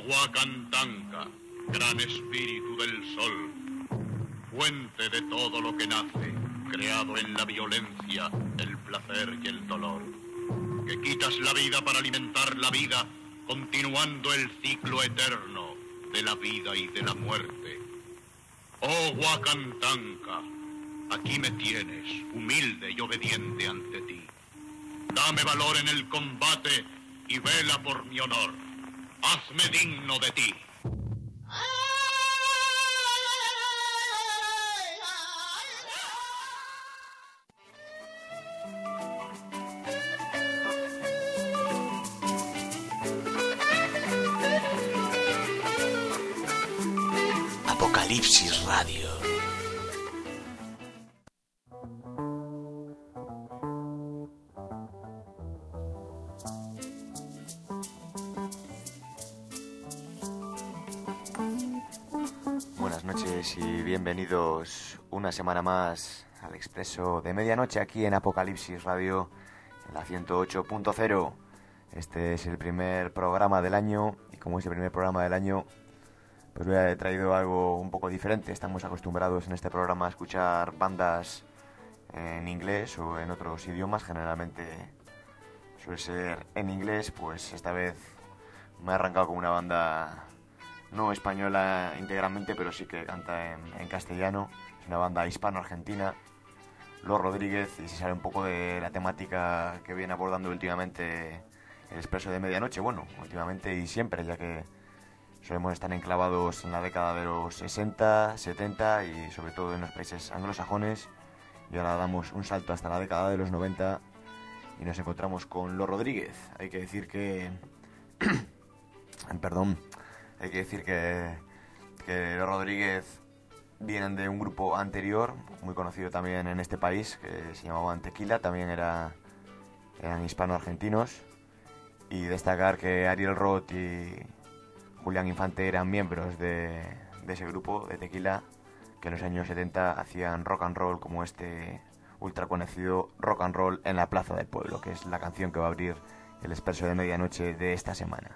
Huacantanca, gran espíritu del sol, fuente de todo lo que nace, creado en la violencia, el placer y el dolor, que quitas la vida para alimentar la vida, continuando el ciclo eterno de la vida y de la muerte. Oh Huacantanca, aquí me tienes, humilde y obediente ante ti. Dame valor en el combate y vela por mi honor. Hazme digno de ti. Apocalipsis Radio. Buenas noches y bienvenidos una semana más al Expreso de Medianoche aquí en Apocalipsis Radio, en la 108.0. Este es el primer programa del año y como es el primer programa del año, pues hoy he traído algo un poco diferente. Estamos acostumbrados en este programa a escuchar bandas en inglés o en otros idiomas, generalmente suele ser en inglés, pues esta vez me he arrancado con una banda no española íntegramente, pero sí que canta en castellano. Es una banda hispano-argentina, Los Rodríguez, y se sale un poco de la temática que viene abordando últimamente el Expreso de Medianoche. Bueno, últimamente y siempre, ya que solemos estar enclavados en la década de los 60, 70 y sobre todo en los países anglosajones. Y ahora damos un salto hasta la década de los 90 y nos encontramos con Los Rodríguez. Hay que decir que... Perdón. Hay que decir que Los Rodríguez vienen de un grupo anterior, muy conocido también en este país, que se llamaban Tequila, también eran hispano-argentinos. Y destacar que Ariel Roth y Julián Infante eran miembros de ese grupo de Tequila, que en los años 70 hacían rock and roll como este ultra conocido Rock and Roll en la Plaza del Pueblo, que es la canción que va a abrir el Expreso de Medianoche de esta semana.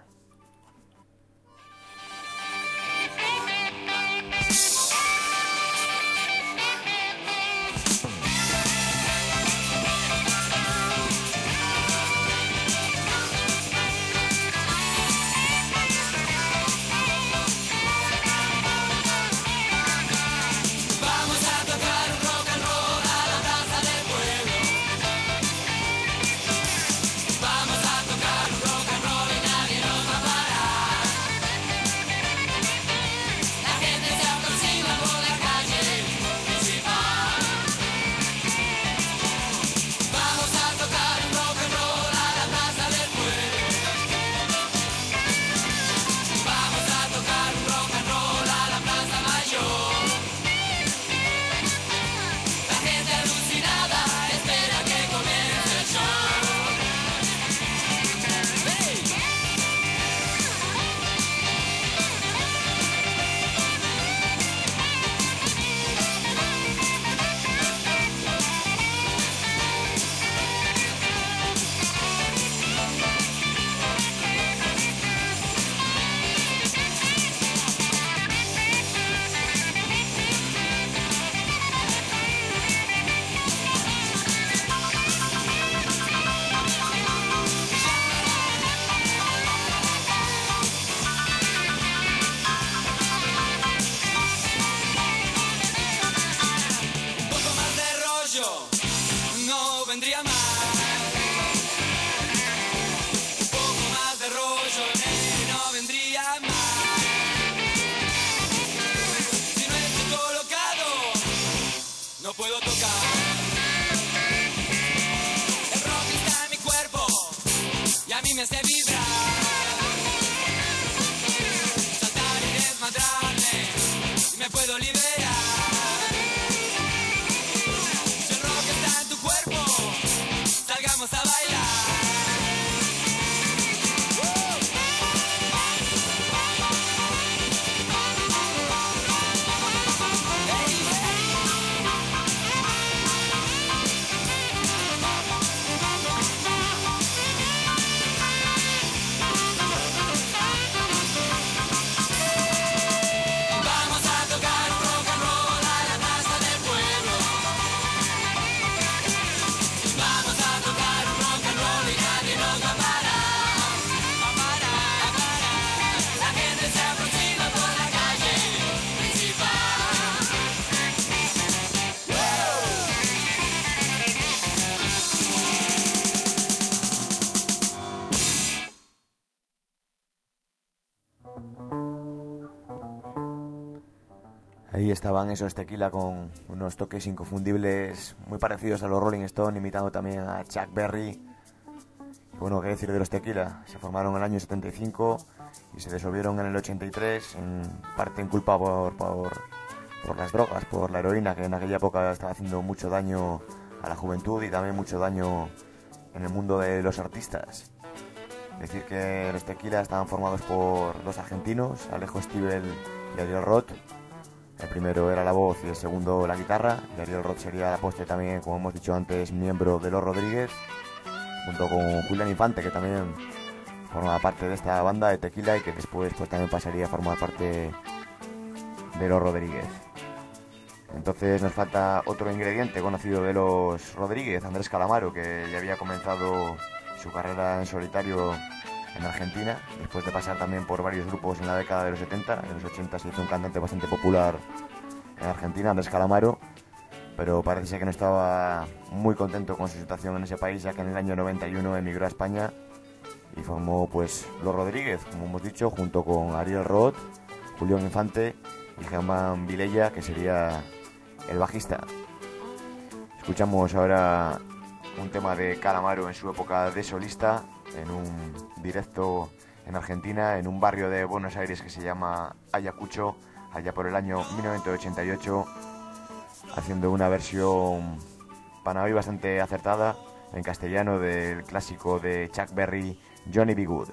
Ahí estaban esos Tequila con unos toques inconfundibles muy parecidos a los Rolling Stones, imitando también a Chuck Berry. Y bueno, qué decir de los Tequila. Se formaron en el año 75 y se disolvieron en el 83, en parte en culpa por las drogas, por la heroína, que en aquella época estaba haciendo mucho daño a la juventud y también mucho daño en el mundo de los artistas. Decir que los Tequila estaban formados por dos argentinos, Alejo Stivel y Ariel Roth. El primero era la voz y el segundo la guitarra, y Ariel Roth sería la postre también, como hemos dicho antes, miembro de Los Rodríguez, junto con Julián Infante, que también formaba parte de esta banda de Tequila y que después pues también pasaría a formar parte de Los Rodríguez. Entonces nos falta otro ingrediente conocido de Los Rodríguez, Andrés Calamaro, que ya había comenzado su carrera en solitario en Argentina, después de pasar también por varios grupos en la década de los 70. En los 80 se hizo un cantante bastante popular en Argentina, Andrés Calamaro, pero parece ser que no estaba muy contento con su situación en ese país, ya que en el año 91 emigró a España y formó pues Los Rodríguez, como hemos dicho, junto con Ariel Roth, Julián Infante y Germán Vilella, que sería el bajista. Escuchamos ahora un tema de Calamaro en su época de solista, en un directo en Argentina, en un barrio de Buenos Aires que se llama Ayacucho, allá por el año 1988, haciendo una versión para mí bastante acertada en castellano del clásico de Chuck Berry, Johnny B. Good.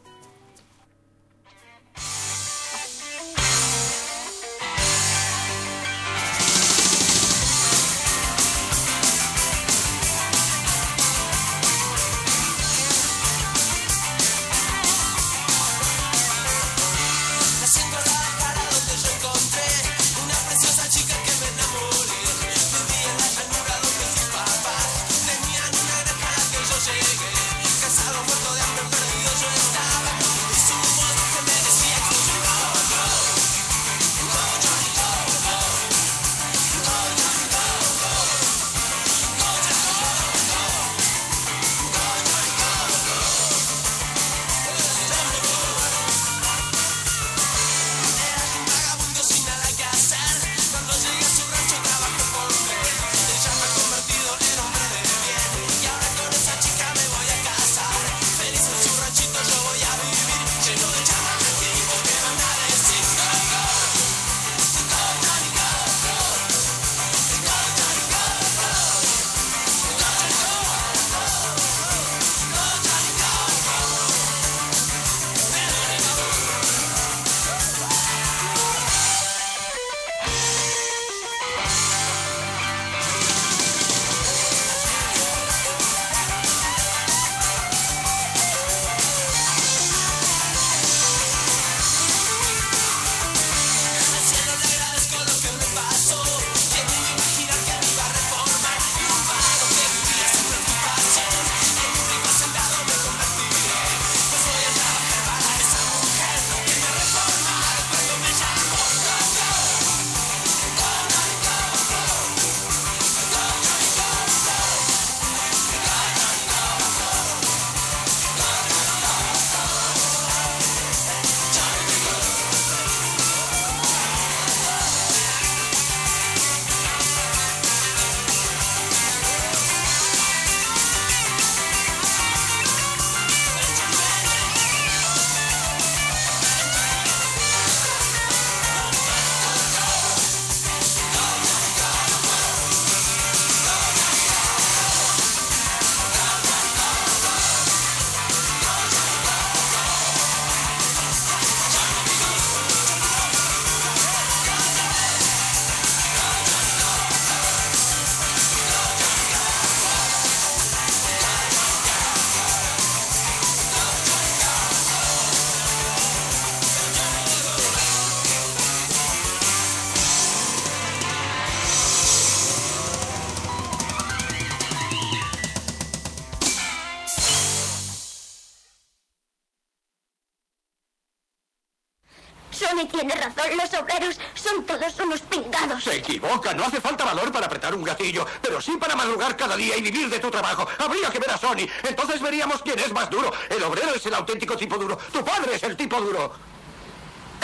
Sony tiene razón, los obreros son todos unos pingados. Se equivoca, no hace falta valor para apretar un gatillo, pero sí para madrugar cada día y vivir de tu trabajo. Habría que ver a Sony, entonces veríamos quién es más duro. El obrero es el auténtico tipo duro, tu padre es el tipo duro.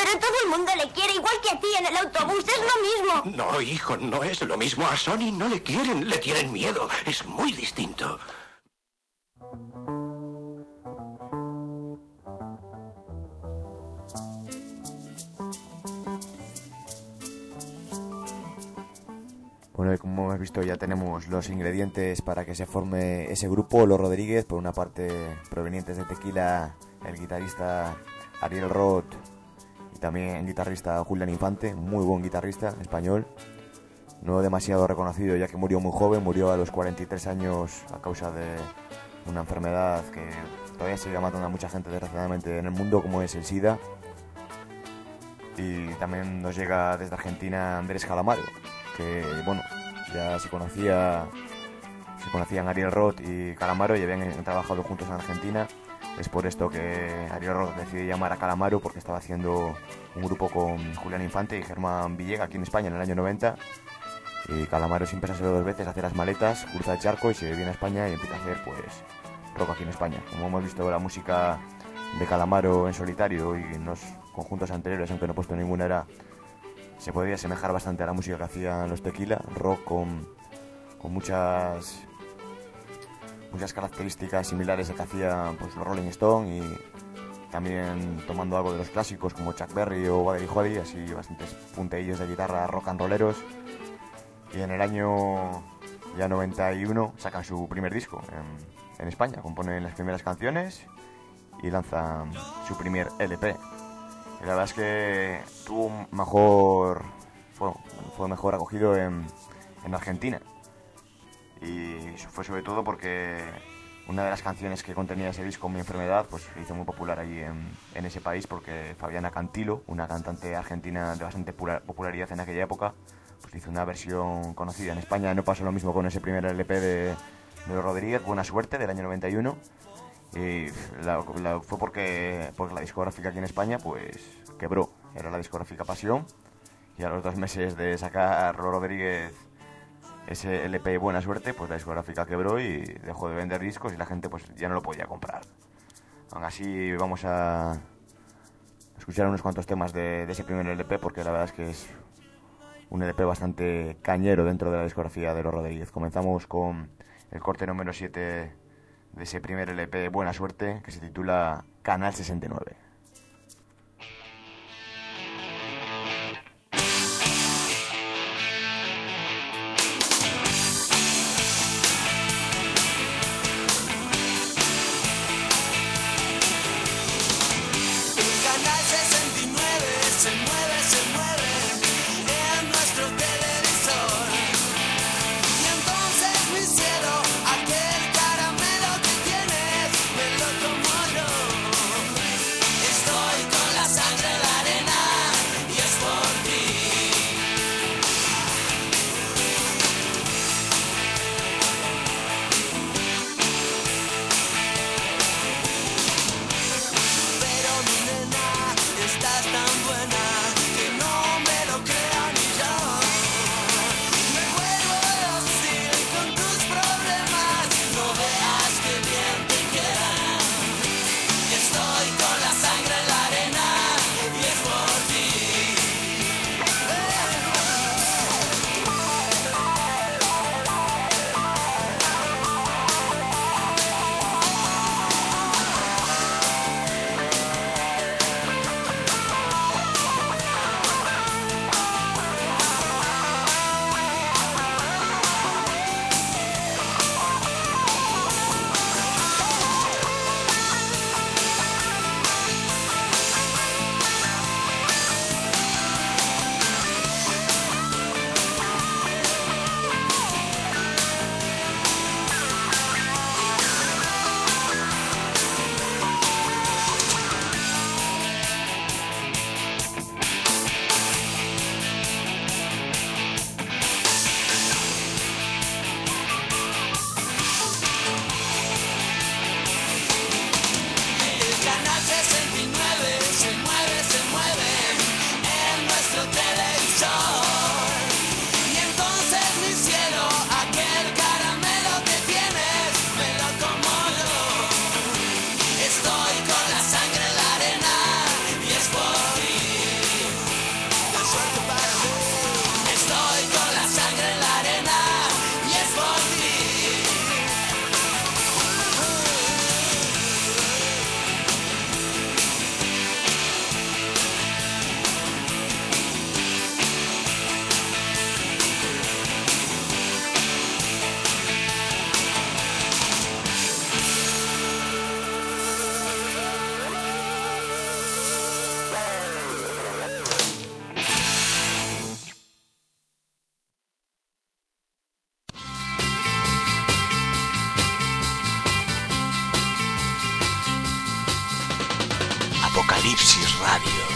pero todo el mundo le quiere igual que a ti en el autobús. Es lo mismo. No, hijo, no es lo mismo. A Sonny no le quieren, le tienen miedo. Es muy distinto. Bueno, y como hemos visto, ya tenemos los ingredientes para que se forme ese grupo. Los Rodríguez, por una parte provenientes de Tequila, el guitarrista Ariel Roth y también el guitarrista Julián Infante, muy buen guitarrista español, no demasiado reconocido ya que murió muy joven, murió a los 43 años a causa de una enfermedad que todavía sigue matando a mucha gente desgraciadamente en el mundo, como es el SIDA. Y también nos llega desde Argentina Andrés Calamaro, que bueno, ya se conocían Ariel Roth y Calamaro y habían trabajado juntos en Argentina. Es por esto que Ariel Roth decide llamar a Calamaro, porque estaba haciendo un grupo con Julián Infante y Germán Villega aquí en España en el año 90. Y Calamaro siempre se ha salido 2 veces, hace las maletas, cruza el charco y se viene a España y empieza a hacer pues rock aquí en España. Como hemos visto, la música de Calamaro en solitario y en los conjuntos anteriores, aunque no he puesto ninguna, se podría asemejar bastante a la música que hacían los Tequila, rock con muchas características similares a que hacían pues, los Rolling Stones, y también tomando algo de los clásicos como Chuck Berry o Buddy Holly, así bastantes punteillos de guitarra rock and rolleros. Y en el año ya 91 sacan su primer disco en España, componen las primeras canciones y lanzan su primer LP. Y la verdad es que fue mejor acogido en Argentina. Y fue sobre todo porque una de las canciones que contenía ese disco, Mi Enfermedad, pues se hizo muy popular allí en ese país, porque Fabiana Cantilo, una cantante argentina de bastante popularidad en aquella época, pues hizo una versión conocida. En España no pasó lo mismo con ese primer LP de los Rodríguez, Buena Suerte, del año 91. Y fue porque la discográfica aquí en España pues quebró. Era la discográfica Pasión, y a los 2 meses de sacar los Rodríguez ese LP Buena Suerte, pues la discográfica quebró y dejó de vender discos y la gente pues ya no lo podía comprar. Aún así vamos a escuchar unos cuantos temas de ese primer LP, porque la verdad es que es un LP bastante cañero dentro de la discografía de los Rodríguez. Comenzamos con el corte número 7 de ese primer LP Buena Suerte, que se titula Canal 69. Aquel caramelo que tienes, me lo tomo yo. Apocalipsis Radio.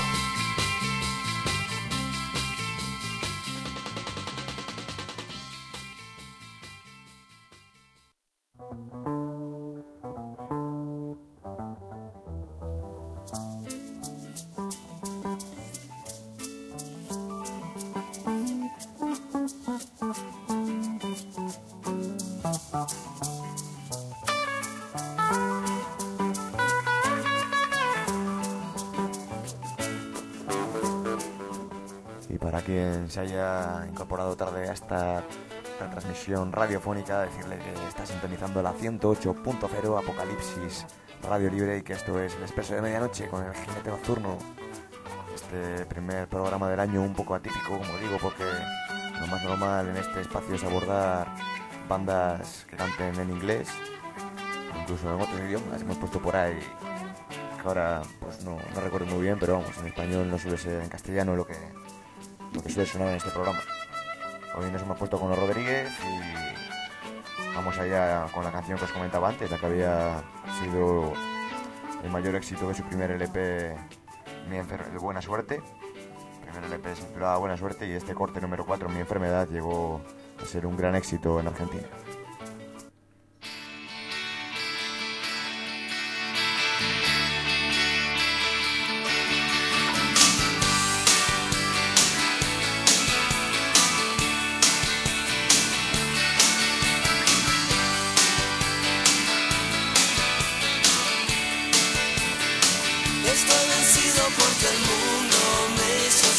Y para quien se haya incorporado tarde a esta transmisión radiofónica, decirle que está sintonizando la 108.0 Apocalipsis Radio Libre y que esto es el Expreso de Medianoche con el Jinete Nocturno. Este primer programa del año un poco atípico, como digo, porque lo más normal en este espacio es abordar bandas que canten en inglés, incluso en otros idiomas. Hemos puesto por ahí, que ahora pues no recuerdo muy bien, pero vamos, en español no suele ser, en castellano lo que suele sonar en este programa. Hoy nos hemos puesto con los Rodríguez y vamos allá con la canción que os comentaba antes, la que había sido el mayor éxito de su primer LP, de Buena Suerte. El primer LP se titulaba Buena Suerte y este corte número 4, Mi Enfermedad, llegó a ser un gran éxito en Argentina.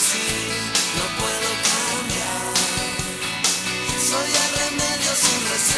Soy el remedio sin receta.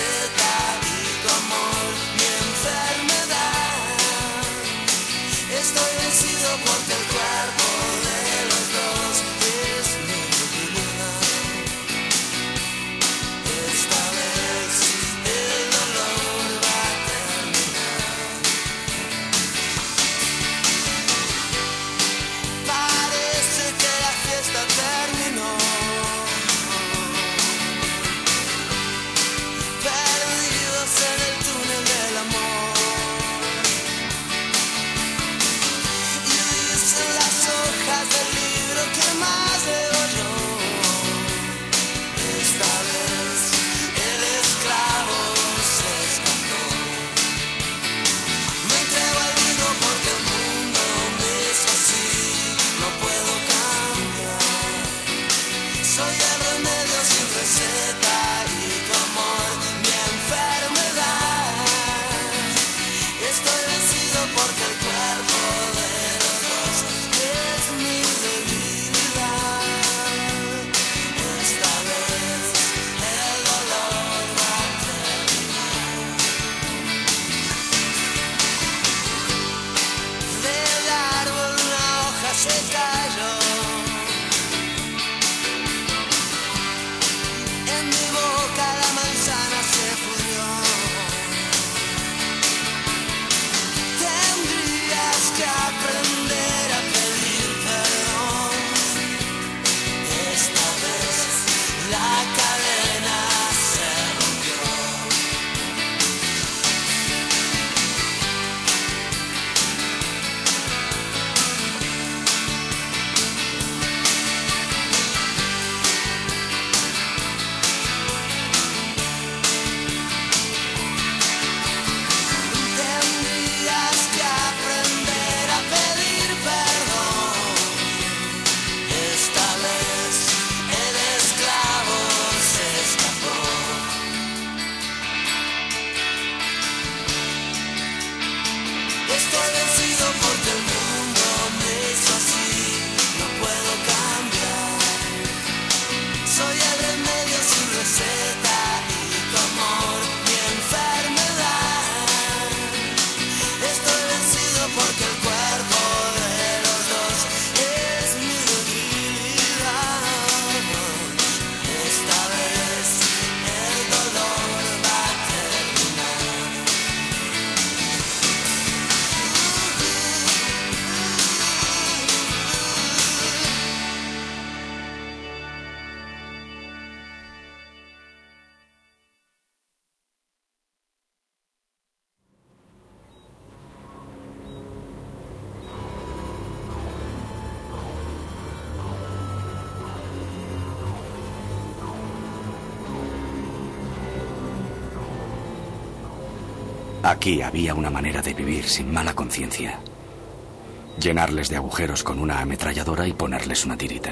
Aquí había una manera de vivir sin mala conciencia. Llenarles de agujeros con una ametralladora y ponerles una tirita.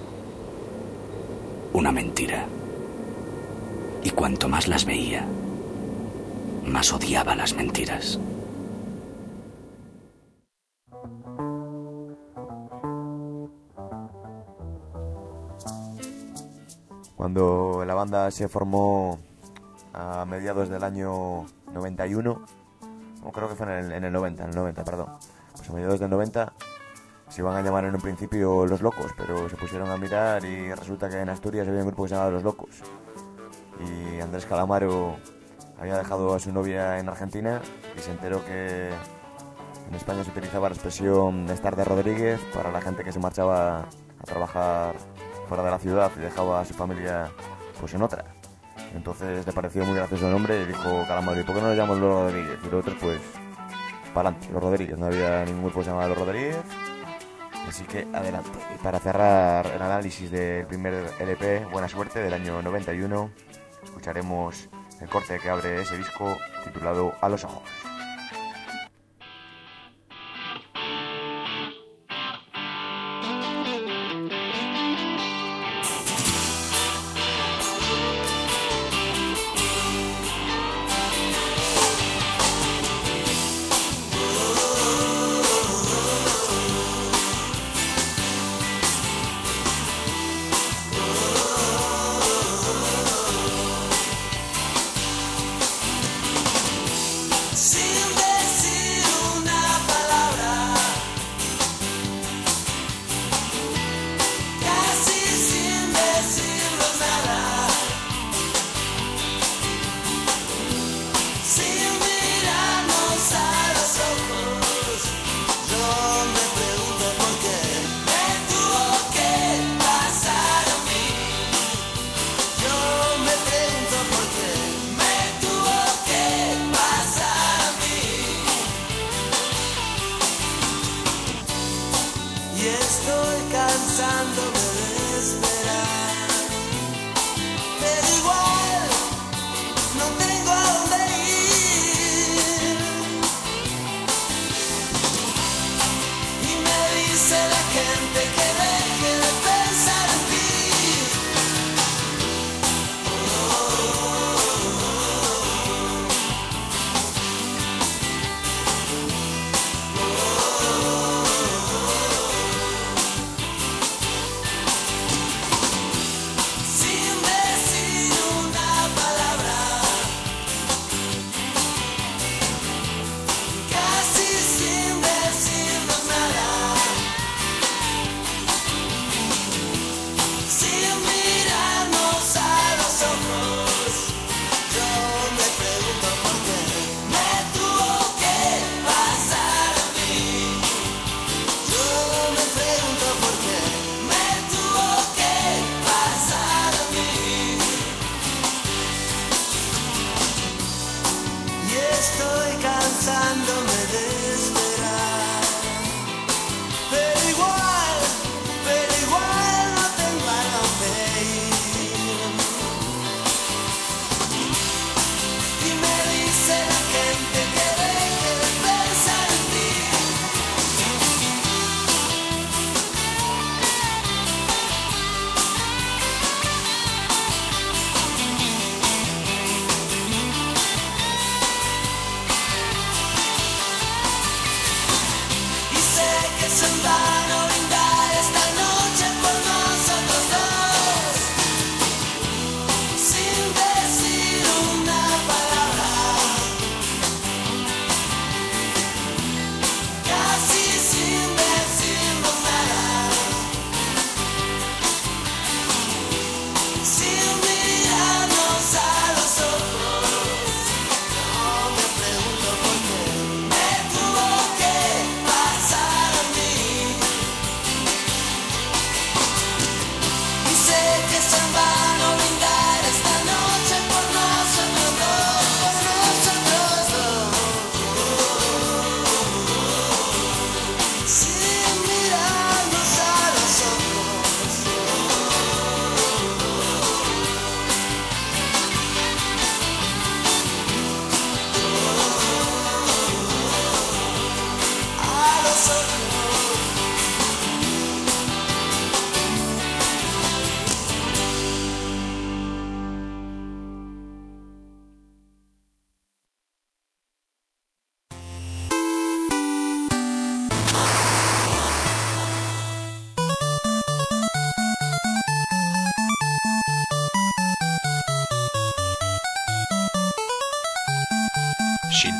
Una mentira. Y cuanto más las veía, más odiaba las mentiras. Cuando la banda se formó a mediados del año 91, o creo que fue en el 90, perdón. Pues a mediados del 90 se iban a llamar en un principio Los Locos, pero se pusieron a mirar y resulta que en Asturias había un grupo que se llamaba Los Locos. Y Andrés Calamaro había dejado a su novia en Argentina y se enteró que en España se utilizaba la expresión estar de Rodríguez para la gente que se marchaba a trabajar fuera de la ciudad y dejaba a su familia pues en otra. Entonces le pareció muy gracioso el nombre y dijo Calamaro, ¿y por qué no le llamamos Los Rodríguez? Y los otros pues para adelante, Los Rodríguez. No había ningún grupo que se llamaba Los Rodríguez, así que adelante. Y para cerrar el análisis del primer LP, Buena Suerte, del año 91, escucharemos el corte que abre ese disco titulado A los Ojos.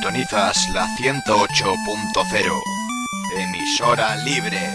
Sintonizas la 108.0, emisora libre.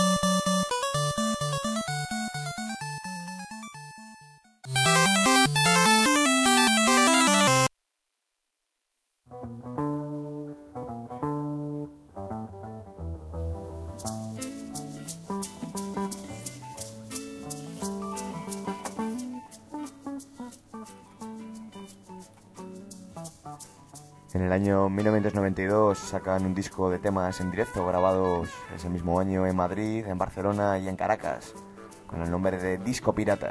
En el año 1992 sacan un disco de temas en directo grabados ese mismo año en Madrid, en Barcelona y en Caracas, con el nombre de Disco Pirata.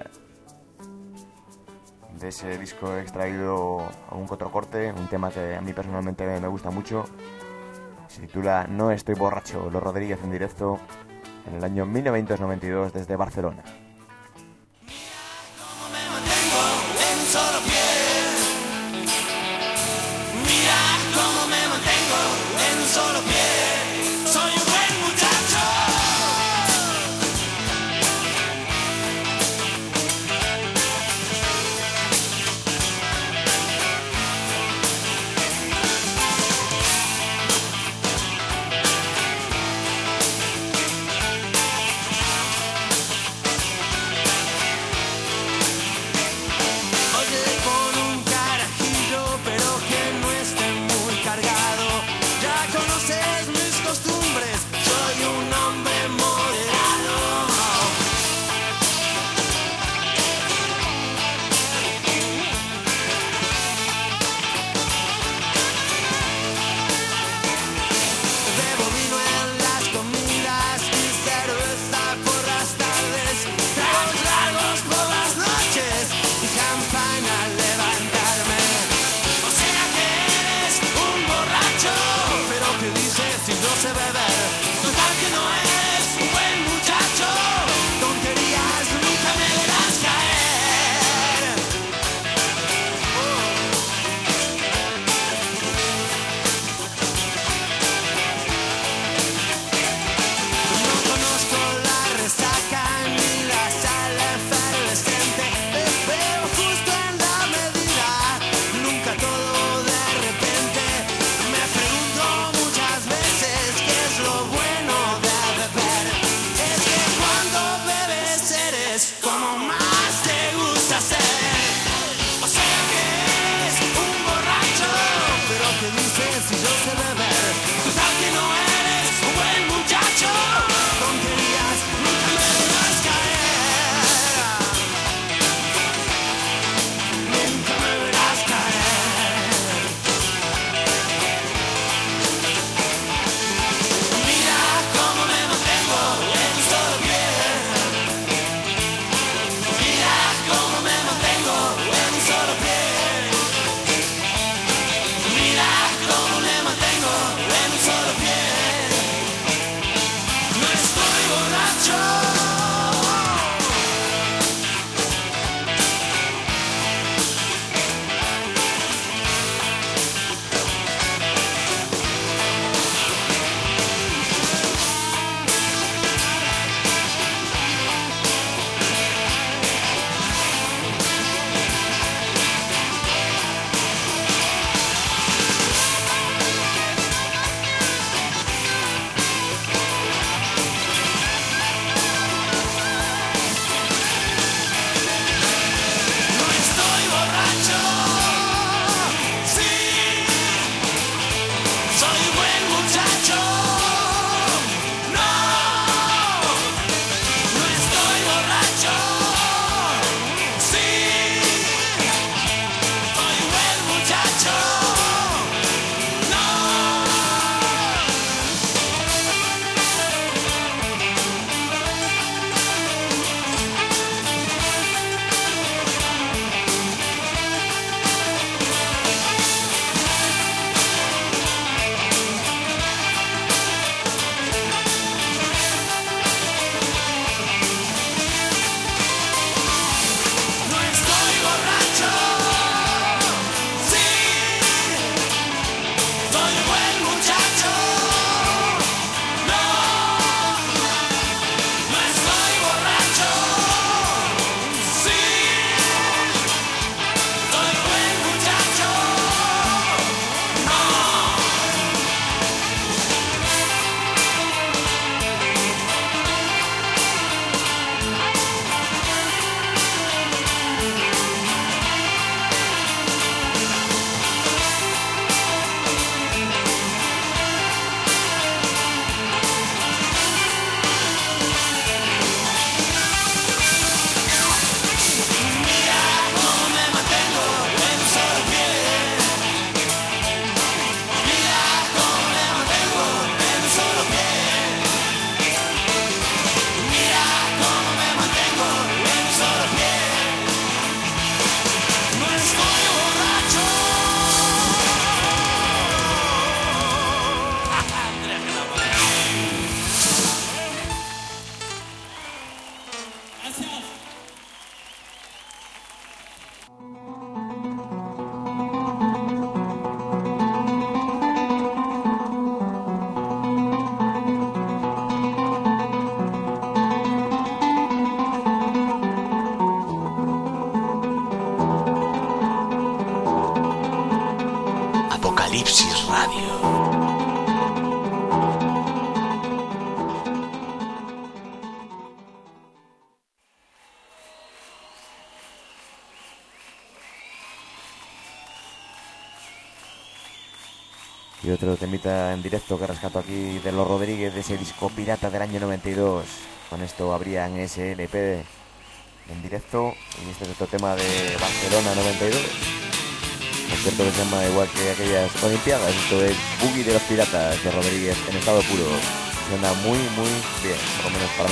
De ese disco he extraído algún otro corte, un tema que a mí personalmente me gusta mucho. Se titula No estoy borracho, Los Rodríguez en directo en el año 1992 desde Barcelona. Solo pie, soy un buen muchacho. Y otro temita en directo que rescato aquí de Los Rodríguez, de ese disco pirata del año 92. Con esto abrían ese LP en directo. Y este es otro tema de Barcelona 92. Por cierto que se llama igual que aquellas Olimpiadas. Esto es Boogie de los Piratas de Rodríguez en estado puro. Suena muy muy bien, por lo menos para mí.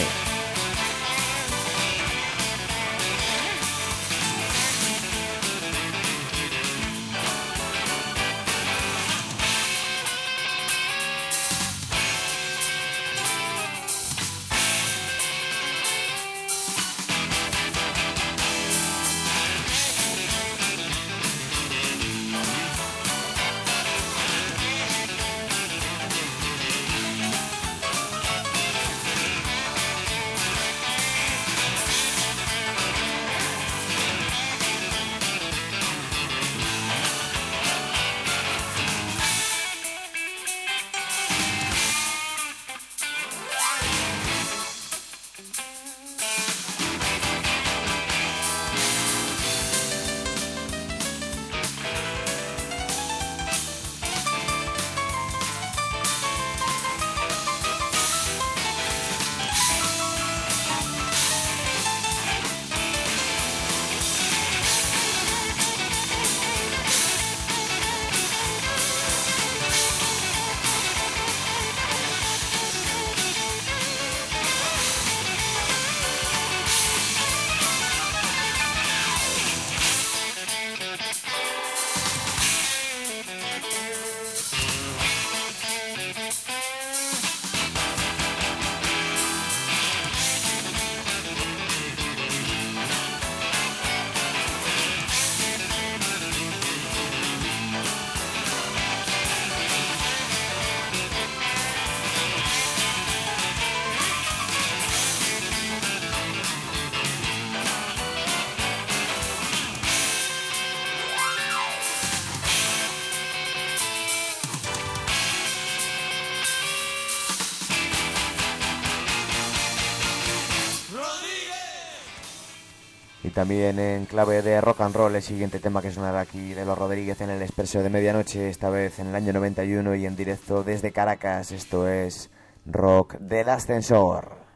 También en clave de rock and roll el siguiente tema que sonará aquí de Los Rodríguez en el Expreso de Medianoche, esta vez en el año 91 y en directo desde Caracas. Esto es Rock del Ascensor.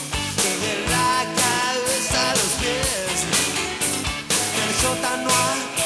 Sótano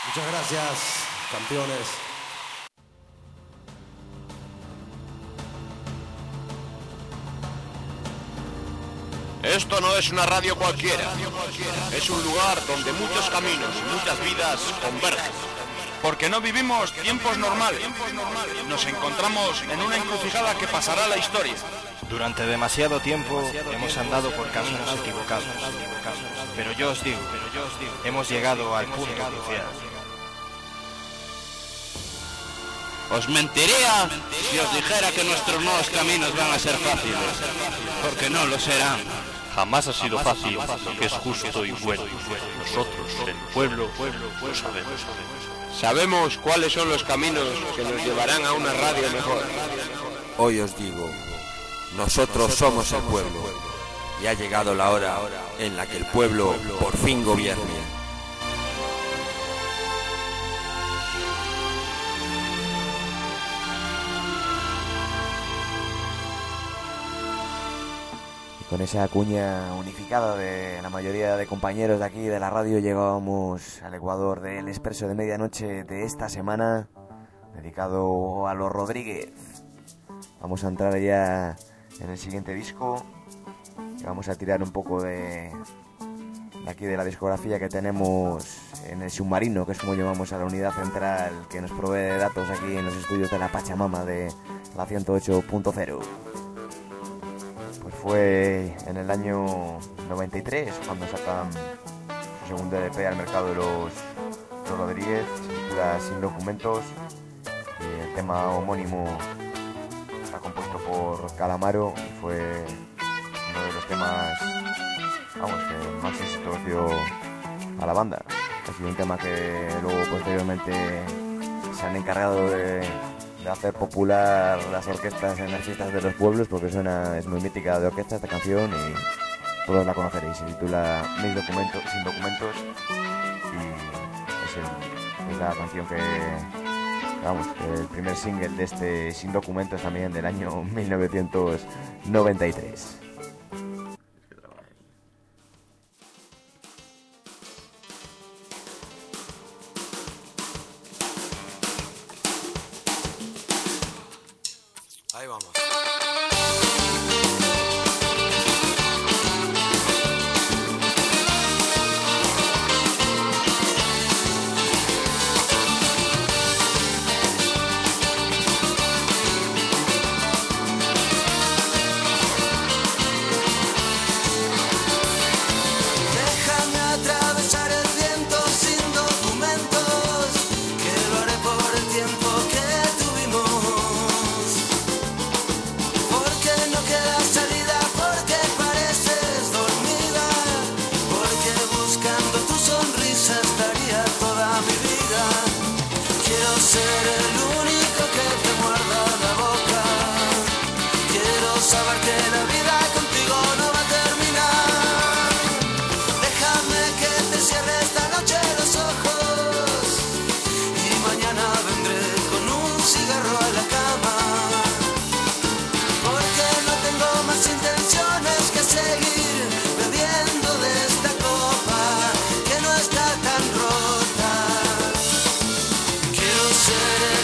Muchas gracias, campeones. Esto no es una radio cualquiera. Es un lugar donde muchos caminos y muchas vidas convergen. Porque no vivimos tiempos normales. Nos encontramos en una encrucijada que pasará a la historia. Durante demasiado tiempo hemos andado por caminos equivocados. Pero yo os digo, hemos llegado al punto crucial. Os mentiría si os dijera que nuestros nuevos caminos van a ser fáciles, porque no lo serán. Jamás ha sido fácil lo que es justo y bueno. Nosotros, el pueblo, lo sabemos. Sabemos cuáles son los caminos que nos llevarán a una radio mejor. Hoy os digo, nosotros somos el pueblo, y ha llegado la hora en la que el pueblo por fin gobierne. Con esa cuña unificada de la mayoría de compañeros de aquí de la radio llegábamos al Ecuador del Expreso de Medianoche de esta semana, dedicado a los Rodríguez. Vamos a entrar ya en el siguiente disco y vamos a tirar un poco de aquí de la discografía que tenemos en el submarino, que es como llamamos a la unidad central que nos provee de datos aquí en los estudios de la Pachamama de la 108.0. Pues fue en el año 93 cuando sacan su segundo LP al mercado de los Rodríguez, se titula Sin Documentos, y el tema homónimo está compuesto por Calamaro y fue uno de los temas, que más éxito dio a la banda. Ha sido un tema que luego posteriormente se han encargado de hacer popular las orquestas en las fiestas de los pueblos, porque es muy mítica de orquesta esta canción y todos la conoceréis. Se titula Sin Documentos y es la canción que el primer single de este Sin Documentos también del año 1993. Ahí vamos. Déjame atravesar el viento sin documentos, que lo haré por el tiempo que tuvimos. Porque no queda salida, porque pareces dormida, porque buscando tu sonrisa estaría toda mi vida. Quiero ser el único que te muerda la boca. Quiero saber que la vida contigo no va a terminar. Déjame que te cierre esta noche los ojos y mañana vendré con un cigarro a la cama. Porque no tengo más intenciones que seguir bebiendo de esta copa que no está tan rota. Quiero ser el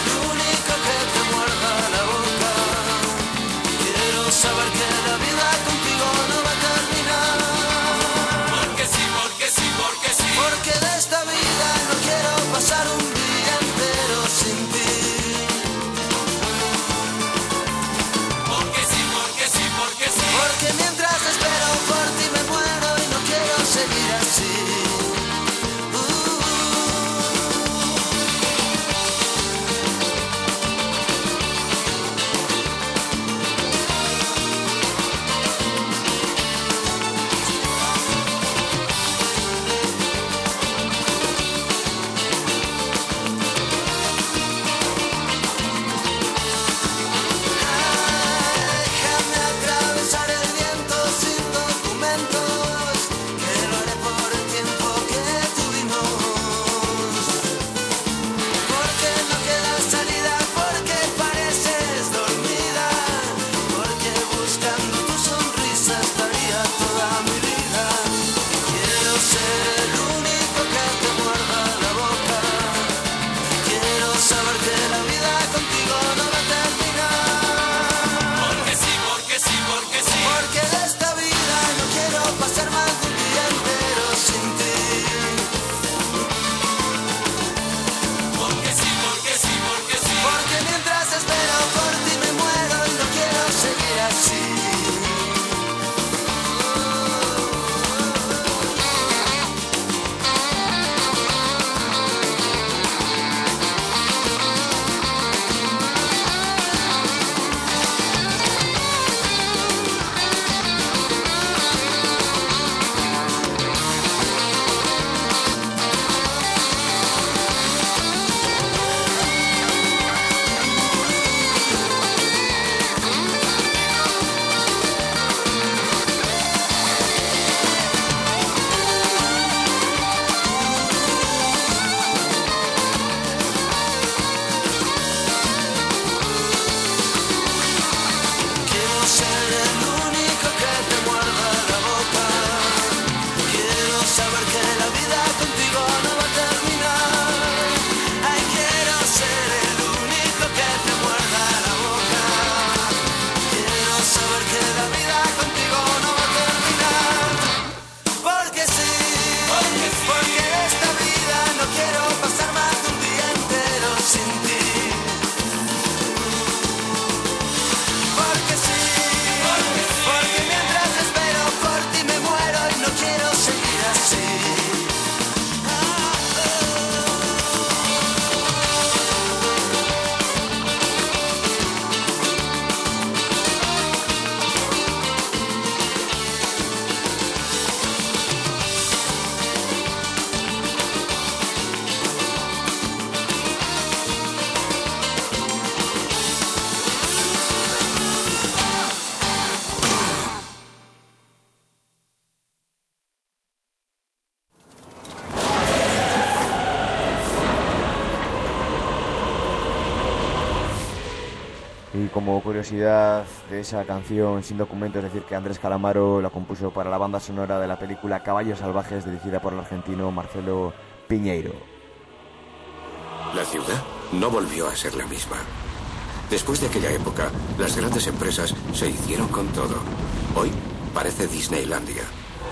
Y como curiosidad de esa canción Sin Documento, es decir, que Andrés Calamaro la compuso para la banda sonora de la película Caballos Salvajes, dirigida por el argentino Marcelo Piñeiro. La ciudad no volvió a ser la misma. Después de aquella época, las grandes empresas se hicieron con todo. Hoy parece Disneylandia.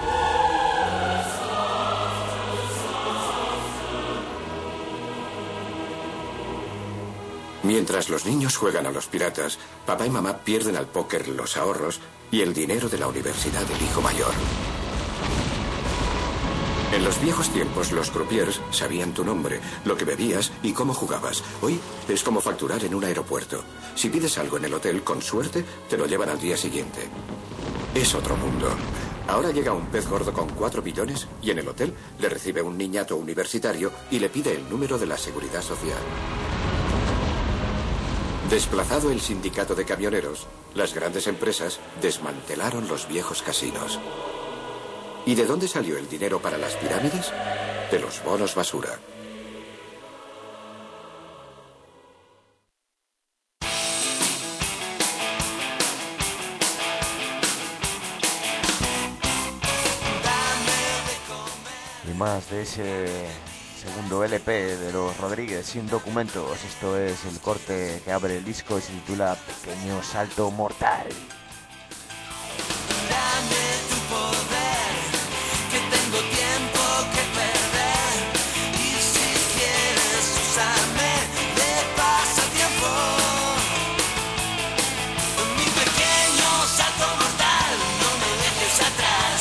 Mientras los niños juegan a los piratas, papá y mamá pierden al póker los ahorros y el dinero de la universidad del hijo mayor. En los viejos tiempos, los croupiers sabían tu nombre, lo que bebías y cómo jugabas. Hoy es como facturar en un aeropuerto. Si pides algo en el hotel, con suerte, te lo llevan al día siguiente. Es otro mundo. Ahora llega un pez gordo con 4 billones y en el hotel le recibe un niñato universitario y le pide el número de la seguridad social. Desplazado el sindicato de camioneros, las grandes empresas desmantelaron los viejos casinos. ¿Y de dónde salió el dinero para las pirámides? De los bonos basura. Y más de ese segundo LP de los Rodríguez, Sin Documentos. Esto es el corte que abre el disco y se titula Pequeño Salto Mortal. Dame tu poder, que tengo tiempo que perder. Y si quieres usarme de pasatiempo, mi pequeño salto mortal, no me dejes atrás.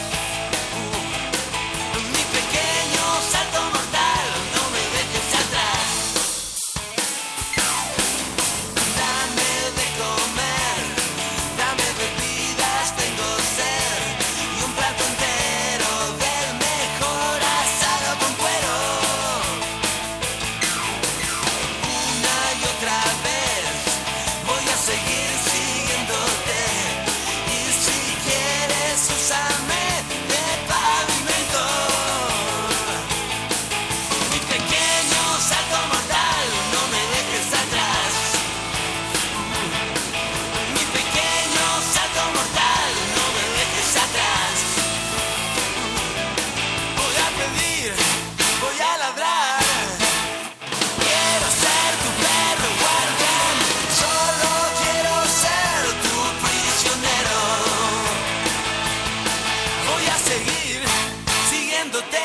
Mi pequeño salto mortal, no me dejes atrás. Dame de comer, dame bebidas, tengo sed y un plato entero del mejor asado con cuero. Una y otra vez voy a seguir siguiéndote y si quieres usarme de pavimento. Mi pequeño salto mortal, no me dejes atrás. Mi pequeño salto mortal, no me dejes atrás. Voy a pedir, voy a ladrar. Quiero ser tu perro guardián, solo quiero ser tu prisionero. Voy a seguir siguiéndote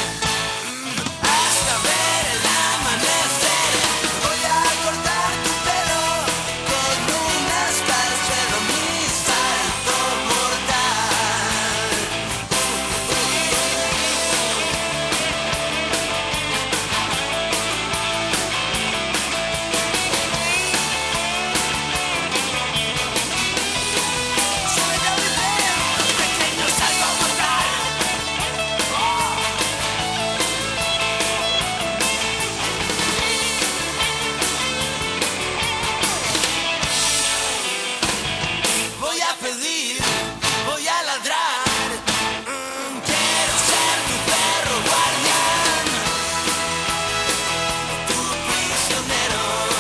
hasta ver el amanecer. Voy a cortar tu pelo con una escarcelo, mi salto mortal. Suena mi pequeño salto mortal. Voy a pedir, voy a ladrar. Quiero ser tu perro guardián, tu prisionero.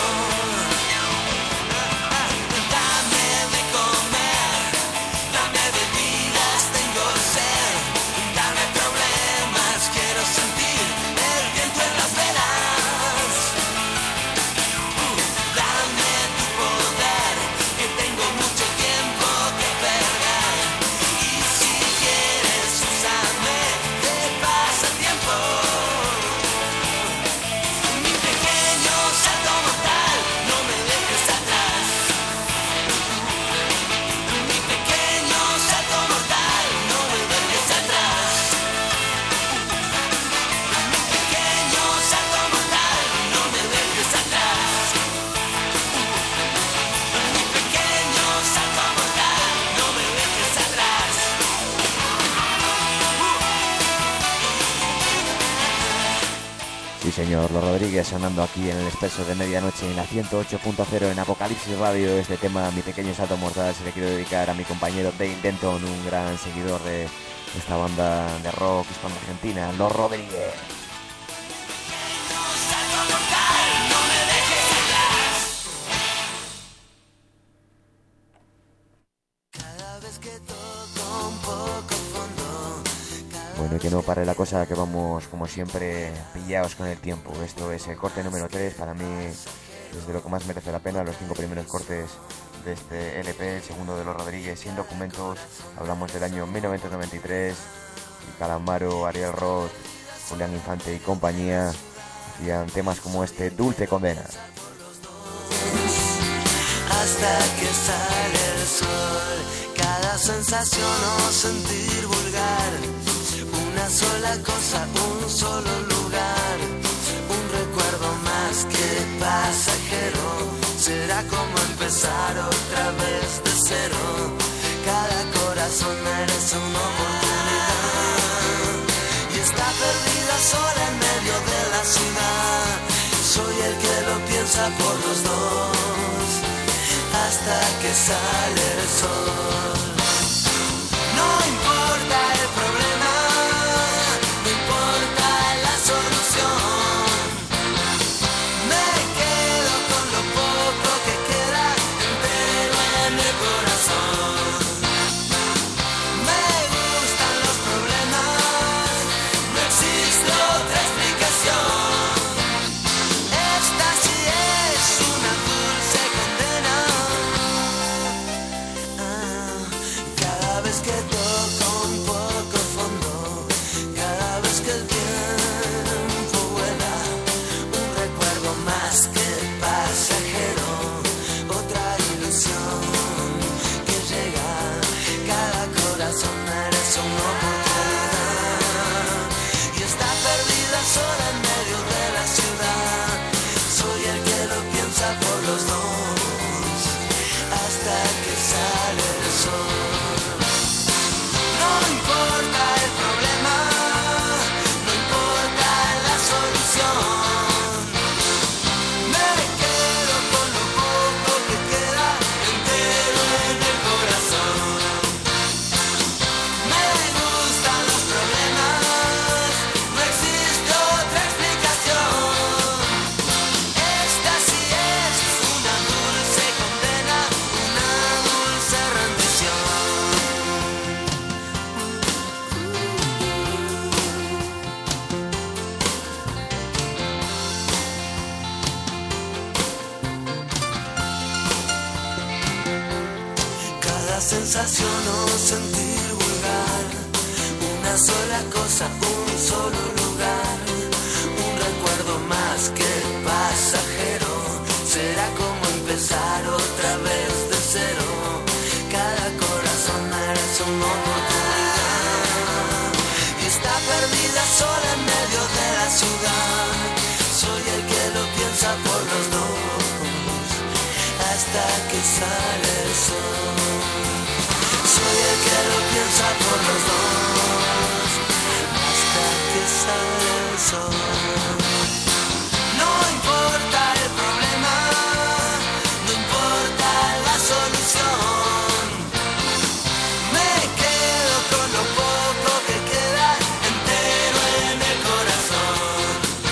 Dame de comer, dame bebidas, tengo sed. Dame problemas, quiero sentir el viento en las venas. Dame tu poder, que tengo mucho tiempo que perder. Y si quieres usarme de pasatiempo, mi pequeño salto mortal, no me dejes atrás. Mi pequeño salto mortal, no me dejes atrás. Mi pequeño salto mortal, no me dejes atrás. Mi pequeño salto mortal, no me dejes atrás. Sí, señor, los Rodríguez sonando aquí en el Expreso de Medianoche en la 108.0 en Apocalipsis Radio. Este tema, Mi Pequeño Salto Mortal, se le quiero dedicar a mi compañero Dane Denton, un gran seguidor de esta banda de rock hispano-argentina, los Rodríguez. Salto mortal, no me dejes atrás. que no pare la cosa, que vamos como siempre pillados con el tiempo. Esto es el corte número 3, para mí es de lo que más merece la pena, los 5 primeros cortes de este LP, el segundo de los Rodríguez sin documentos. Hablamos del año 1993 y Calamaro, Ariel Roth, Julián Infante y compañía hacían temas como este, Dulce Condena. Hasta que sale el sol, cada sensación o sentir vulgar, una sola cosa, un solo lugar, un recuerdo más que pasajero, será como empezar otra vez de cero, cada corazón merece una oportunidad, y está perdida sola en medio de la ciudad, soy el que lo piensa por los dos, hasta que sale el sol. No importa el problema, no importa la solución. Me quedo con lo poco que queda entero en el corazón. Me gustan los problemas, no existe otra explicación. Esta sí es una dulce condena. Cada vez que toco un poco fondo, cada vez que el tiempo vuela, un recuerdo más que pasajero, otra ilusión que llega, cada corazón merece una oportunidad, y está perdida sola en medio de la ciudad, soy el que lo piensa por los dos, hasta que sale el sol. No importa el problema, no importa la solución. Me quedo con lo poco que queda entero en el corazón. Me gustan los problemas, no existe otra explicación. Esta sí es una dulce condena, una dulce rendición. Cada sensación o sentir vulgar, una sola cosa, un solo lugar, un recuerdo más que pasajero, será como empezar otra vez de cero, cada corazón merece una oportunidad, y está perdida sola en medio de la ciudad, soy el que lo piensa por los dos, hasta que sale el sol. Soy el que lo piensa por los dos, hasta que sale el sol. No importa el problema, no importa la solución. Me quedo con lo poco que queda entero en el corazón.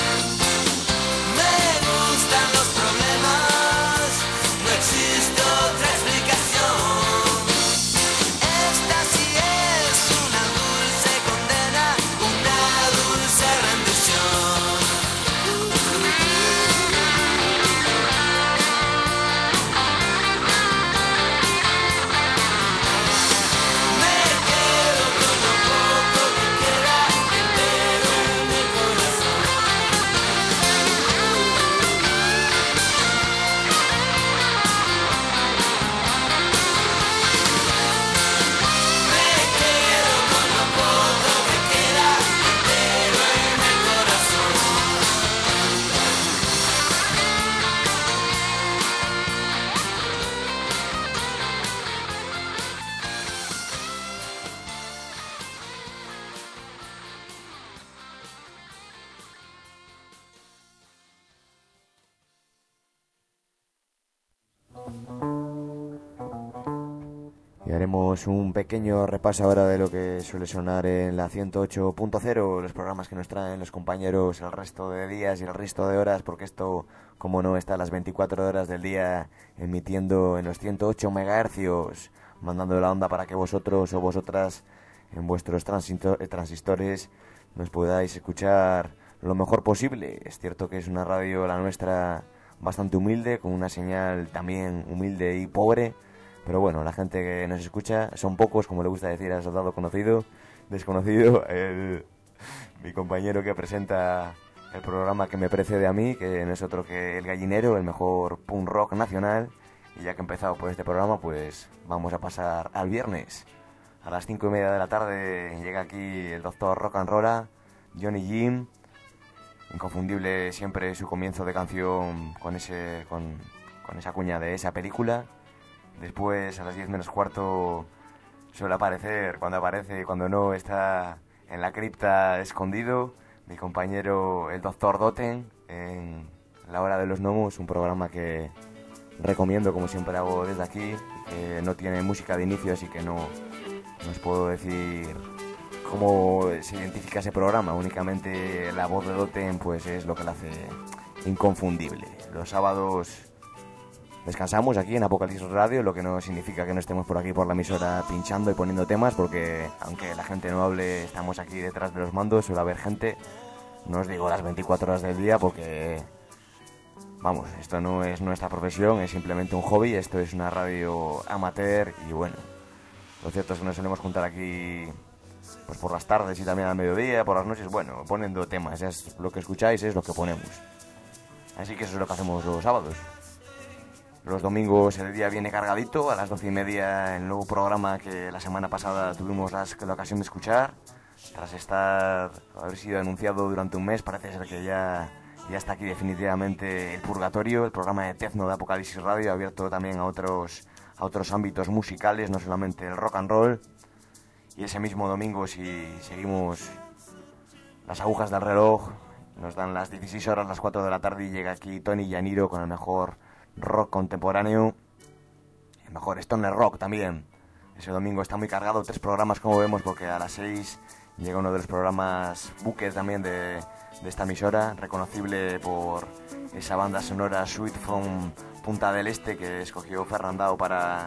Me gustan los problemas, no existe otra explicación. Esta sí es una dulce condena, una dulce rendición. Me quedo con lo poco que queda entero en el corazón. Me quedo con lo poco que queda entero en el corazón. Y haremos un pequeño repaso ahora de lo que suele sonar en la 108.0, los programas que nos traen los compañeros el resto de días y el resto de horas, porque esto, como no, está a las 24 horas del día emitiendo en los 108 MHz, mandando la onda para que vosotros o vosotras en vuestros transistores nos podáis escuchar lo mejor posible. Es cierto que es una radio, la nuestra, bastante humilde, con una señal también humilde y pobre, pero bueno, la gente que nos escucha son pocos, como le gusta decir al soldado desconocido, mi compañero que presenta el programa que me precede a mí, que no es otro que El Gallinero, el mejor punk rock nacional. Y ya que he empezado por este programa, pues vamos a pasar al viernes. A las 5:30 de la tarde llega aquí el doctor Rock and Rolla, Johnny Jim. Inconfundible siempre su comienzo de canción con esa cuña de esa película. Después, a las 10 menos cuarto, suele aparecer. Cuando aparece y cuando no, está en la cripta escondido mi compañero el doctor Doten en La Hora de los Gnomos, un programa que recomiendo, como siempre hago desde aquí, que no tiene música de inicio, así que no os puedo decir cómo se identifica ese programa. Únicamente la voz de Doten pues es lo que la hace inconfundible. Los sábados descansamos aquí en Apocalipsis Radio, lo que no significa que no estemos por aquí por la emisora pinchando y poniendo temas, porque aunque la gente no hable, estamos aquí detrás de los mandos, suele haber gente. No os digo las 24 horas del día porque, vamos, esto no es nuestra profesión, es simplemente un hobby, esto es una radio amateur y bueno, lo cierto es que nos solemos juntar aquí pues por las tardes y también al mediodía, por las noches, bueno, poniendo temas, ya es lo que escucháis, es lo que ponemos. Así que eso es lo que hacemos los sábados. Los domingos el día viene cargadito, a las 12:30 el nuevo programa que la semana pasada tuvimos la ocasión de escuchar. Tras haber sido anunciado durante un mes, parece ser que ya está aquí definitivamente El Purgatorio, el programa de techno de Apocalipsis Radio, abierto también a otros ámbitos musicales, no solamente el rock and roll. Y ese mismo domingo, si seguimos las agujas del reloj, nos dan las 16 horas, las 4 de la tarde, y llega aquí Tony Yaniro con el mejor rock contemporáneo, el mejor stoner rock también. Ese domingo está muy cargado, 3 programas como vemos, porque a las 6 llega uno de los programas buques también de esta emisora, reconocible por esa banda sonora Sweet from Punta del Este que escogió Fernandao para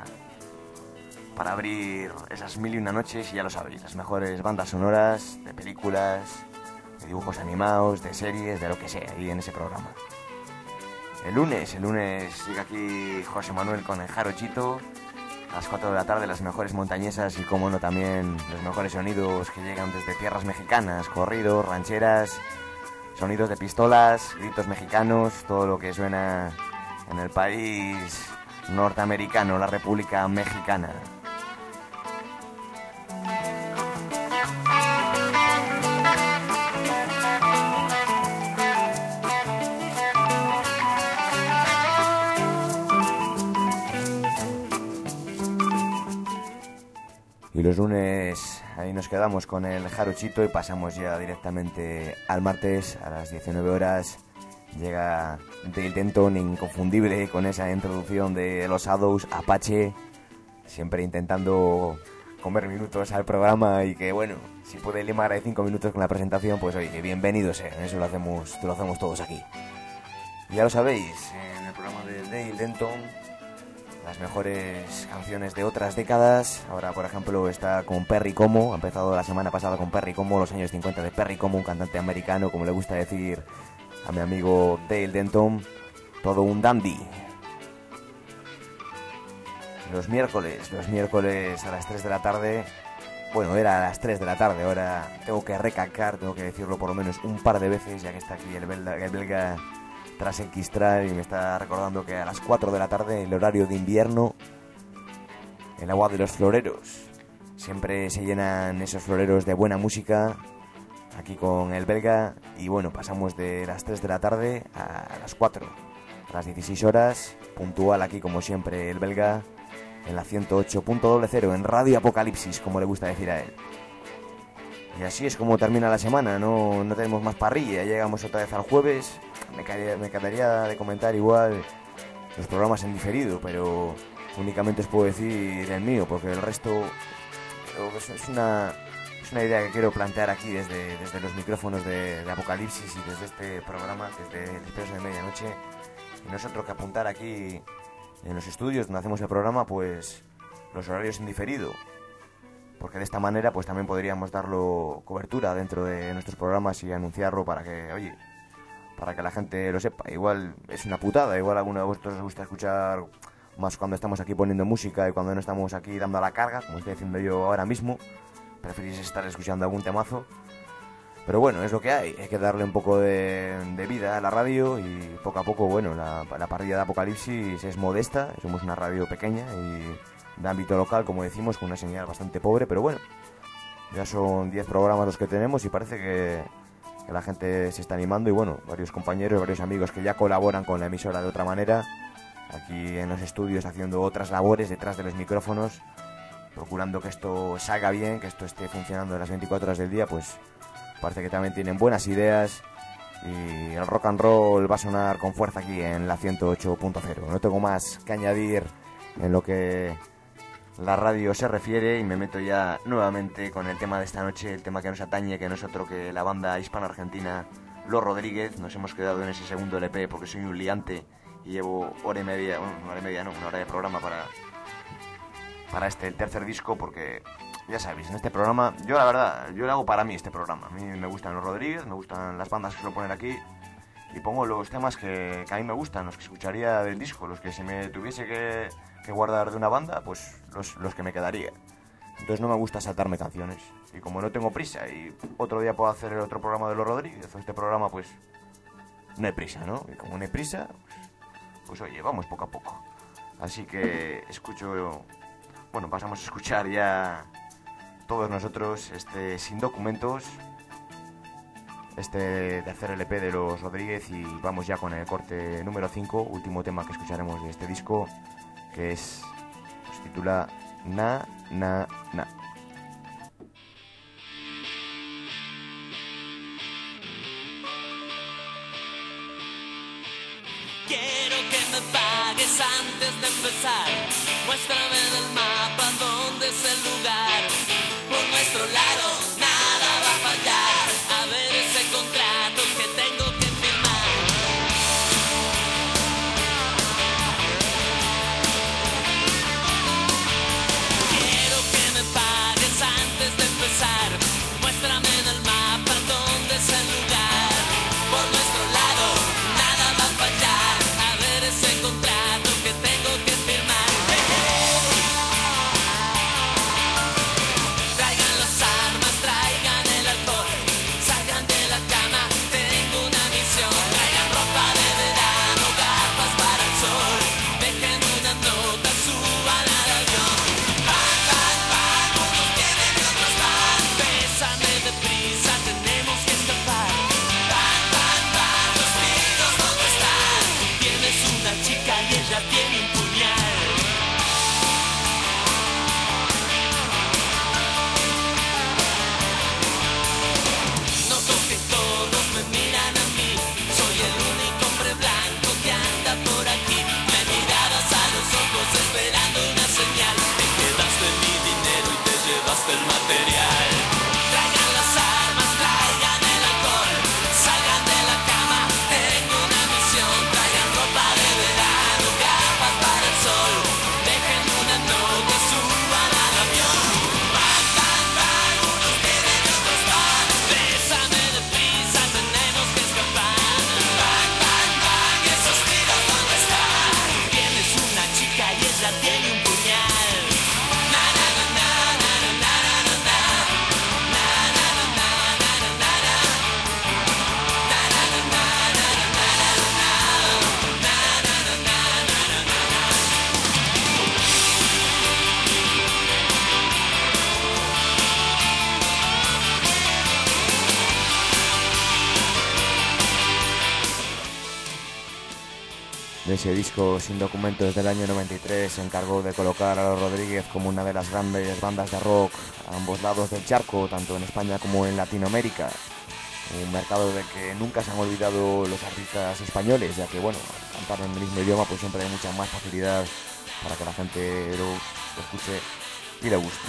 abrir esas 1001 noches. Y ya lo sabéis, las mejores bandas sonoras de películas, de dibujos animados, de series, de lo que sea, ahí en ese programa. El lunes llega aquí José Manuel con el Jarochito. A las 4 de la tarde las mejores montañesas y, como no, también los mejores sonidos que llegan desde tierras mexicanas, corridos, rancheras, sonidos de pistolas, gritos mexicanos, todo lo que suena en el país norteamericano, la República Mexicana. Y los lunes ahí nos quedamos con el Jarochito y pasamos ya directamente al martes a las 19 horas. Llega Dale Denton, inconfundible, con esa introducción de los Shadows, Apache, siempre intentando comer minutos al programa, y que bueno, si puede limar ahí 5 minutos con la presentación, pues oye, que bienvenidos sean, eso lo hacemos todos aquí. Y ya lo sabéis, en el programa de Dale Denton, las mejores canciones de otras décadas. Ahora, por ejemplo, está con Perry Como. Ha empezado la semana pasada con Perry Como, los años 50 de Perry Como, un cantante americano, como le gusta decir a mi amigo Dale Denton, todo un dandy. Los miércoles a las 3 de la tarde, bueno, era a las 3 de la tarde, ahora tengo que recalcar, tengo que decirlo por lo menos un par de veces, ya que está aquí el belga tras enquistrar y me está recordando que a las 4 de la tarde, el horario de invierno, el agua de los floreros. Siempre se llenan esos floreros de buena música aquí con el belga. Y bueno, pasamos de las 3 de la tarde a las 4, a las 16 horas, puntual aquí como siempre el belga, en la 108.00, en Radio Apocalipsis, como le gusta decir a él. Y así es como termina la semana, no tenemos más parrilla, llegamos otra vez al jueves. Me quedaría de comentar igual los programas en diferido, pero únicamente os puedo decir el mío, porque el resto es una idea que quiero plantear aquí desde los micrófonos de Apocalipsis y desde este programa, desde el Expreso de Medianoche. Y nosotros que apuntar aquí en los estudios donde hacemos el programa, pues los horarios en diferido. porque de esta manera pues también podríamos darlo cobertura dentro de nuestros programas y anunciarlo para que, oye, para que la gente lo sepa. Igual es una putada, igual a alguno de vosotros os gusta escuchar más cuando estamos aquí poniendo música y cuando no estamos aquí dando a la carga, como estoy haciendo yo ahora mismo, preferís estar escuchando algún temazo. Pero bueno, es lo que hay que darle un poco de vida a la radio y poco a poco, bueno, la parrilla de Apocalipsis es modesta, somos una radio pequeña y de ámbito local, como decimos, con una señal bastante pobre, pero bueno, ya son 10 programas los que tenemos y parece que la gente se está animando y bueno, varios compañeros, varios amigos que ya colaboran con la emisora de otra manera, aquí en los estudios haciendo otras labores detrás de los micrófonos, procurando que esto salga bien, que esto esté funcionando las 24 horas del día, pues parece que también tienen buenas ideas y el rock and roll va a sonar con fuerza aquí en la 108.0. No tengo más que añadir en lo que la radio se refiere y me meto ya nuevamente con el tema de esta noche, el tema que nos atañe, que no es otro que la banda hispano-argentina Los Rodríguez. Nos hemos quedado en ese segundo LP porque soy un liante y llevo una hora de programa para el tercer disco, porque ya sabéis, en este programa, yo la verdad, yo lo hago para mí este programa. A mí me gustan Los Rodríguez, me gustan las bandas que suelo poner aquí y pongo los temas que a mí me gustan, los que escucharía del disco, los que si me tuviese que guardar de una banda, pues los que me quedaría. Entonces no me gusta saltarme canciones. Y como no tengo prisa y otro día puedo hacer el otro programa de Los Rodríguez o este programa, pues no hay prisa, ¿no? Y como no hay prisa, pues oye, vamos poco a poco. Así que pasamos a escuchar ya todos nosotros este Sin Documentos, este tercer LP de Los Rodríguez, y vamos ya con el corte número 5, último tema que escucharemos de este disco, que se titula Na, Na, Na. Quiero que me pagues antes de empezar. Muéstrame en el mapa dónde es el lugar. Por nuestro lado nada va a fallar. A ver ese contrato que tengo que firmar. Quiero que me pagues antes de empezar. Muéstrame en el mapa dónde es el lugar. Por nuestro lado nada va a fallar. A ver ese contrato que tengo que firmar. El material. Traigan las armas, traigan el alcohol, salgan de la cama, tengo una misión. Traigan ropa de verano, gafas para el sol, dejen una nota, suban al avión. Van, van, van, unos vienen y otros van. Bésame deprisa, tenemos que escapar. Van, van, van, ¿y esos tiros dónde están? Tienes una chica y ella tiene un puñal. De ese disco Sin Documentos del año 93 se encargó de colocar a Los Rodríguez como una de las grandes bandas de rock a ambos lados del charco, tanto en España como en Latinoamérica. Un mercado de que nunca se han olvidado los artistas españoles, ya que bueno, al cantar en el mismo idioma pues siempre hay mucha más facilidad para que la gente lo escuche y le guste.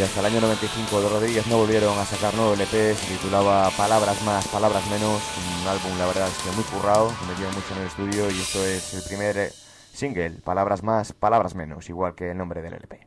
hasta el año 95 los Rodríguez no volvieron a sacar nuevo LP. Se titulaba Palabras Más, Palabras Menos. Un álbum, la verdad, es que muy currado, que me dio mucho en el estudio. Y esto es el primer single, Palabras Más, Palabras Menos, igual que el nombre del LP.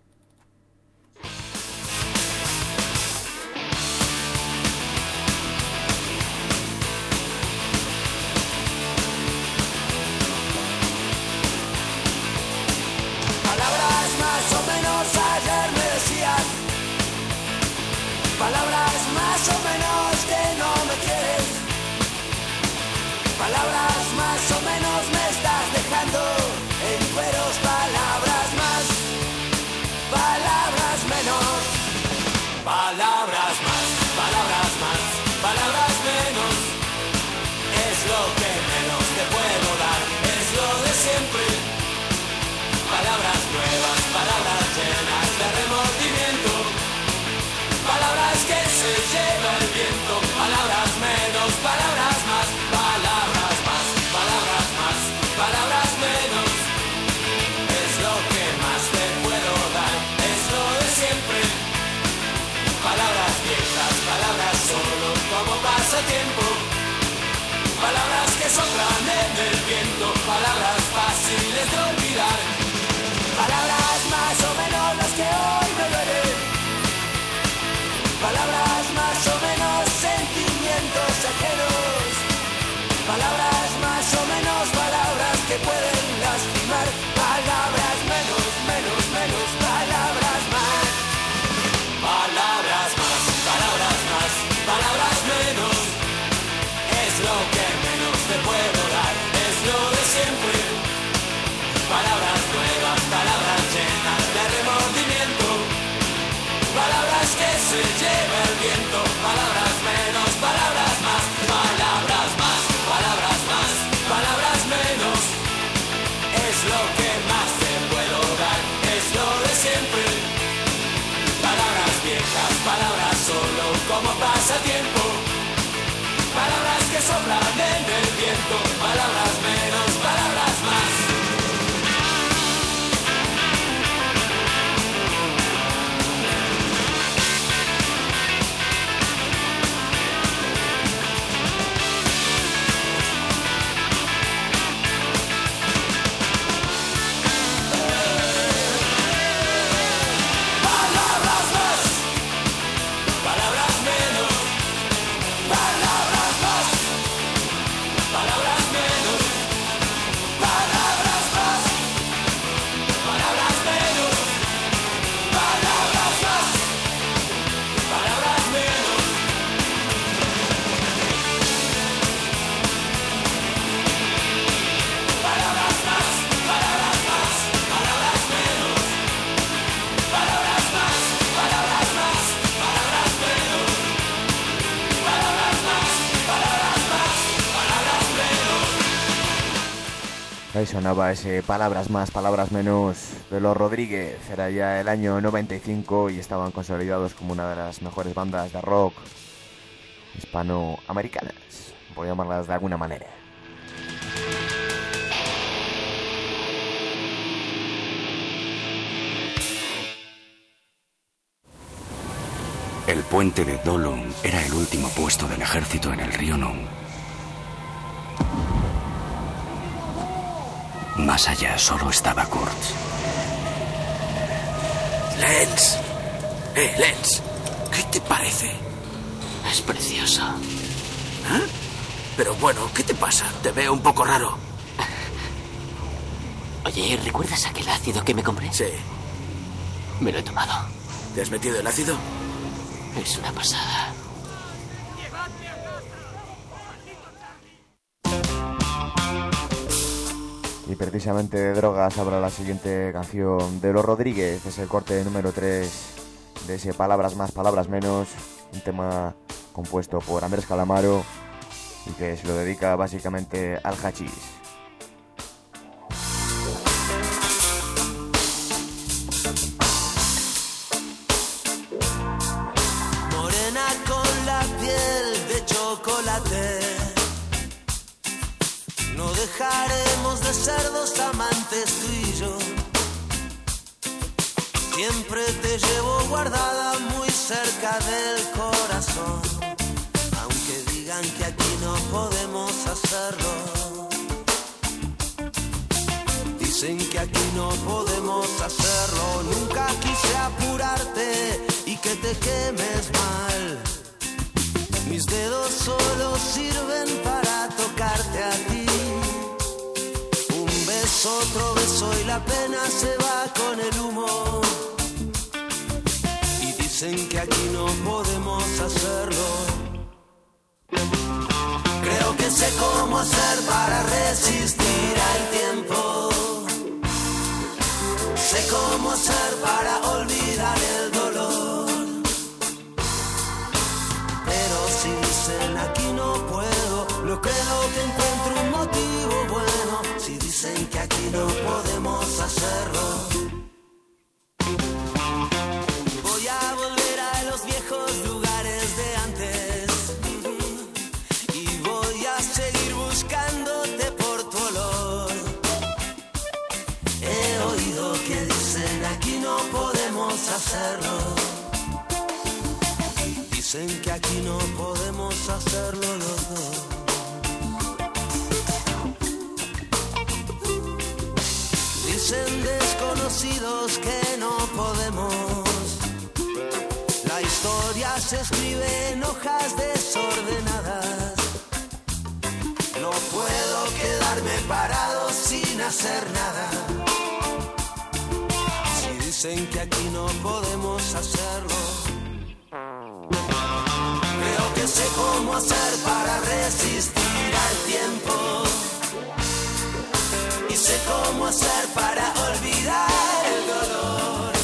Palabras más o menos que no me quieres. Palabras más o menos me estás dejando en cueros. Palabras más, palabras menos. Palabras más, palabras más, palabras menos. Es lo que menos te puedo dar, es lo de siempre. Palabras nuevas, palabras llenas de remordimiento. Palabras que se lleva el viento, palabras menos, palabras más, palabras más, palabras más, palabras menos. Es lo que más te puedo dar, es lo de siempre. Palabras viejas, palabras solo como pasatiempo. Palabras que soplan en el viento, palabras fáciles de olvidar. Palabras más o menos las que hoy me duelen. Palabras más o menos sentimientos ajenos. Palabras más o menos palabras que pueden lastimar. Palabras menos, menos, menos, palabras más. Palabras más, palabras más, palabras menos. Es lo que menos te puedo dar, es lo de siempre. Palabras nuevas, palabras llenas de remordimiento. Palabras que se lleva el viento, palabras menos, palabras más, palabras más, palabras más, palabras menos. Es lo que más te puedo dar, es lo de siempre. Palabras viejas, palabras solo como pasatiempo. Palabras que soplan en el viento, palabras menos, palabras más. Ahí sonaba ese Palabras Más, Palabras Menos de los Rodríguez. Era ya el año 95 y estaban consolidados como una de las mejores bandas de rock hispanoamericanas, por llamarlas de alguna manera. El puente de Dolon era el último puesto del ejército en el río Non. Más allá solo estaba Kurtz. Lenz. Lenz. ¿Qué te parece? Es precioso. ¿Eh? Pero bueno, ¿qué te pasa? Te veo un poco raro. Oye, ¿recuerdas aquel ácido que me compré? Sí. Me lo he tomado. ¿Te has metido el ácido? Es una pasada. Y precisamente de drogas habrá la siguiente canción de los Rodríguez. Es el corte número 3 de ese Palabras Más, Palabras Menos. Un tema compuesto por Andrés Calamaro y que se lo dedica básicamente al hachís. Morena con la piel de chocolate, no dejaremos de ser dos amantes tú y yo. Siempre te llevo guardada muy cerca del corazón, aunque digan que aquí no podemos hacerlo. Dicen que aquí no podemos hacerlo. Nunca quise apurarte y que te quemes mal. Mis dedos solo sirven para tocarte a ti. Un beso, otro beso y la pena se va con el humo. Y dicen que aquí no podemos hacerlo. Creo que sé cómo hacer para resistir al tiempo. Sé cómo hacer para olvidar el dolor. Pero si dicen aquí no puedo, no creo que encuentre un motivo bueno. Si dicen que aquí no podemos hacerlo, voy a volver a los viejos lugares de antes. Y voy a seguir buscándote por tu olor. He oído que dicen aquí no podemos hacerlo. Dicen que aquí no podemos hacerlo los dos. Dicen desconocidos que no podemos. La historia se escribe en hojas desordenadas. No puedo quedarme parado sin hacer nada. Si dicen que aquí no podemos hacerlo, creo que sé cómo hacer para resistir al tiempo. Y sé cómo hacer para olvidar el dolor.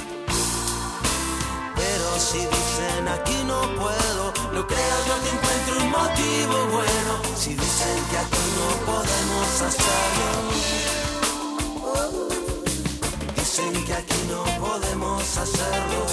Pero si dicen aquí no puedo, no creo yo que encuentre un motivo bueno. Si dicen que aquí no podemos hacerlo, dicen que aquí no podemos hacerlo.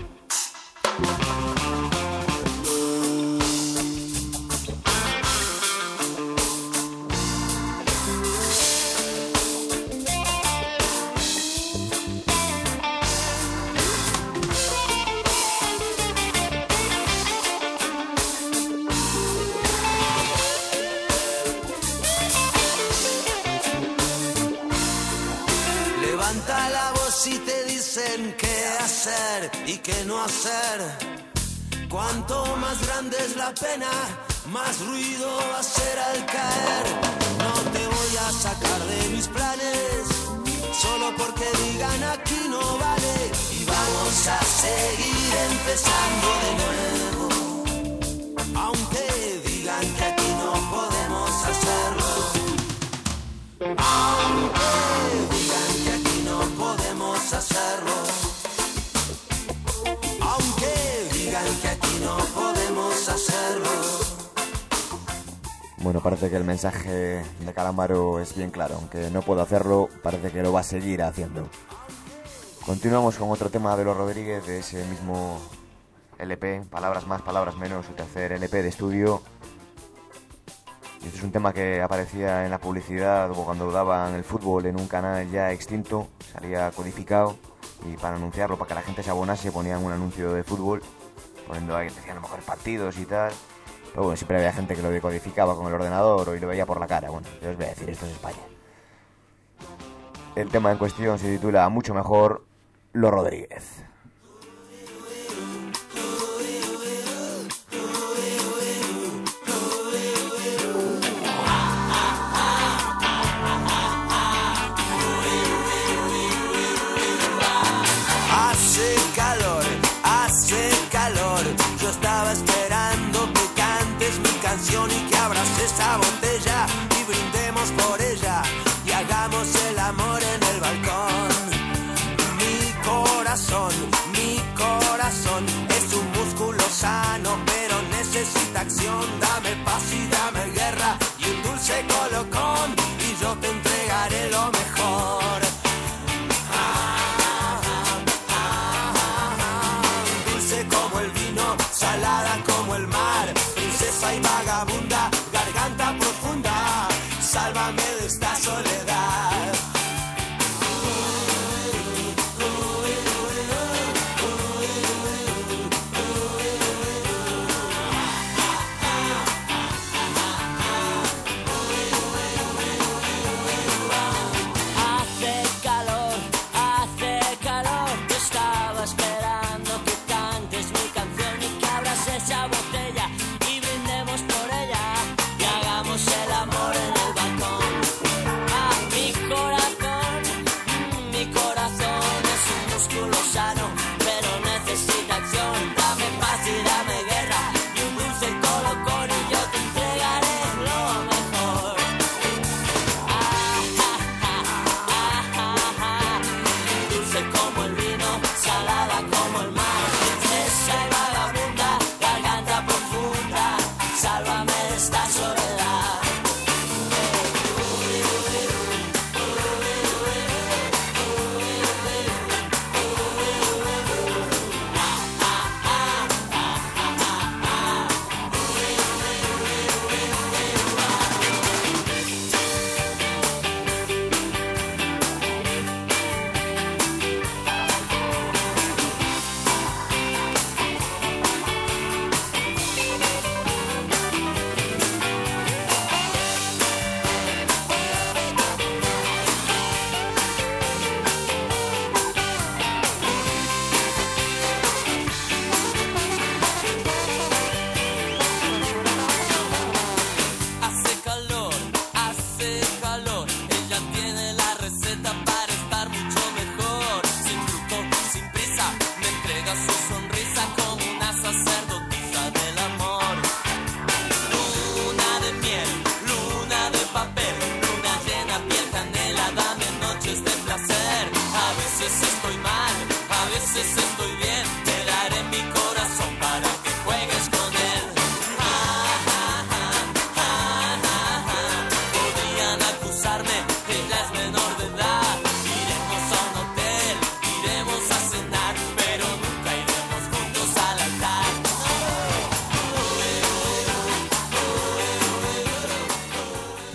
Levanta la voz si te dicen qué hacer y qué no hacer. Cuanto más grande es la pena, más ruido va a hacer al caer. No te voy a sacar de mis planes, solo porque digan aquí no vale. Y vamos a seguir empezando de nuevo, aunque digan que aquí no podemos hacerlo. Aunque digan que aquí no podemos hacerlo. Aunque digan que aquí no podemos hacerlo. Bueno, parece que el mensaje de Calamaro es bien claro. Aunque no puedo hacerlo, parece que lo va a seguir haciendo. Continuamos con otro tema de los Rodríguez, de ese mismo LP, Palabras más, palabras menos, su tercer LP de estudio. Y este es un tema que aparecía en la publicidad o cuando daban el fútbol en un canal ya extinto, salía codificado, y para anunciarlo, para que la gente se abonase, ponían un anuncio de fútbol, poniendo ahí, decían los mejores partidos y tal. Pero bueno, siempre había gente que lo decodificaba con el ordenador y lo veía por la cara. Bueno, yo os voy a decir, esto es España. El tema en cuestión se titula Mucho Mejor, Los Rodríguez. Yo estaba esperando que cantes mi canción y que abras esa botella y brindemos por ella y hagamos el amor en el balcón. Mi corazón es un músculo sano, pero necesita acción. Dame paz y dame guerra y un dulce colocón y yo te entregaré lo mejor. Salada como el mar, princesa y vagabunda, garganta profunda.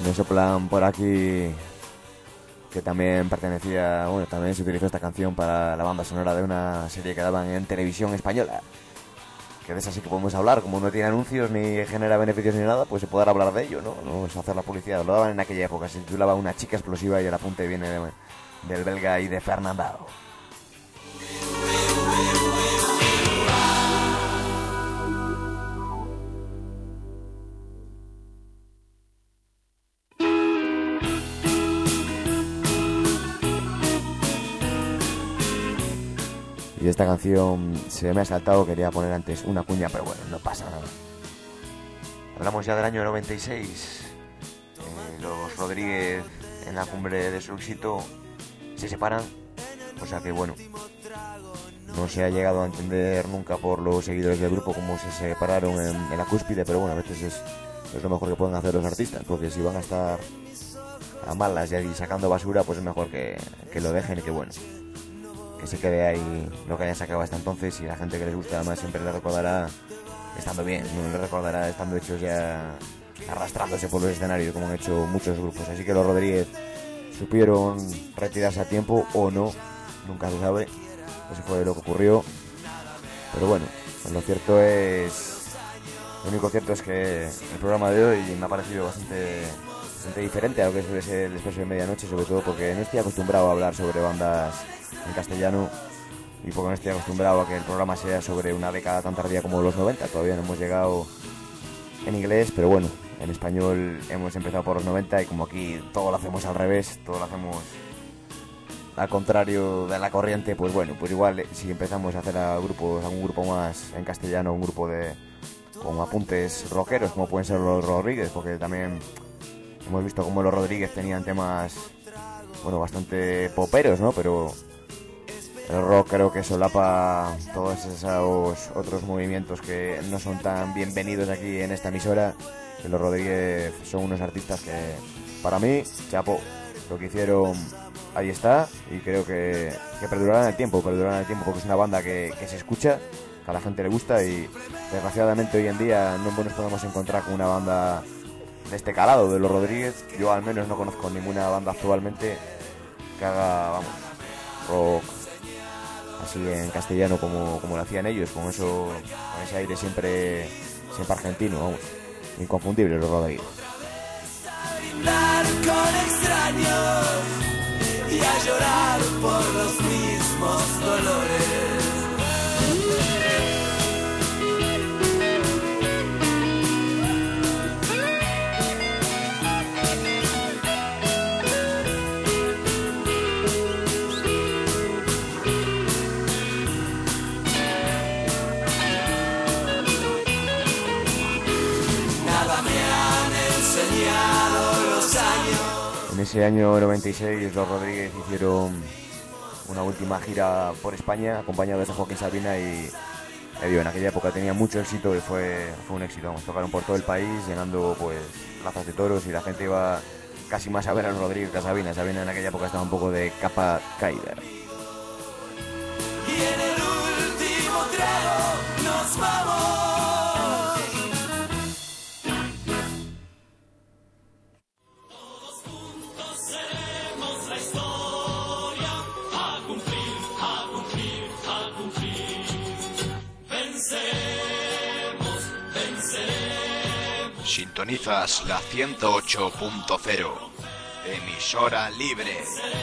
Me soplan por aquí que también pertenecía, bueno, también se utilizó esta canción para la banda sonora de una serie que daban en televisión española. Que de esa sí que podemos hablar, como no tiene anuncios ni genera beneficios ni nada, pues se puede hablar de ello, ¿no? No es hacer la publicidad, lo daban en aquella época, se titulaba Una chica explosiva y el apunte viene del belga y de Fernandao. Y esta canción se me ha saltado, quería poner antes una cuña, pero bueno, no pasa nada. Hablamos ya del año 96. Los Rodríguez, en la cumbre de su éxito, se separan. O sea que bueno, no se ha llegado a entender nunca por los seguidores del grupo cómo se separaron en la cúspide, pero bueno, a veces es lo mejor que pueden hacer los artistas, porque si van a estar a malas y sacando basura, pues es mejor que lo dejen y que bueno, que se quede ahí lo que hayan sacado hasta entonces, y la gente que les gusta además siempre les recordará estando bien, no les recordará estando hechos ya arrastrándose por los escenarios como han hecho muchos grupos. Así que los Rodríguez supieron retirarse a tiempo o no, nunca se sabe, eso fue lo que ocurrió, pero bueno, lo único cierto es que el programa de hoy me ha parecido bastante diferente a lo que suele ser el Expreso de Medianoche, sobre todo porque no estoy acostumbrado a hablar sobre bandas en castellano y porque no estoy acostumbrado a que el programa sea sobre una década tan tardía como los 90. Todavía no hemos llegado en inglés, pero bueno, en español hemos empezado por los 90 y como aquí todo lo hacemos al revés, todo lo hacemos al contrario de la corriente, pues bueno, pues igual si empezamos a hacer algún grupo más en castellano, un grupo con apuntes rockeros como pueden ser los Rodríguez, porque también hemos visto cómo los Rodríguez tenían temas, bueno, bastante poperos, ¿no? Pero el rock creo que solapa todos esos otros movimientos que no son tan bienvenidos aquí en esta emisora. Que los Rodríguez son unos artistas que, para mí, chapo, lo que hicieron ahí está, y creo que perdurarán en el tiempo porque es una banda que se escucha, que a la gente le gusta, y desgraciadamente hoy en día no nos podemos encontrar con una banda de este calado de los Rodríguez. Yo al menos no conozco ninguna banda actualmente que haga, vamos, rock así en castellano como lo hacían ellos, con ese aire siempre argentino, vamos, inconfundible los Rodríguez. Con extraños y a llorar por los mismos dolores. En ese año 96 los Rodríguez hicieron una última gira por España acompañados de Joaquín Sabina y en aquella época tenía mucho éxito y fue un éxito. Tocaron por todo el país llenando pues plazas de toros y la gente iba casi más a ver a los Rodríguez que a Sabina. Sabina en aquella época estaba un poco de capa caída. Y en el último trago nos vamos. Sintonizas la 108.0, emisora libre.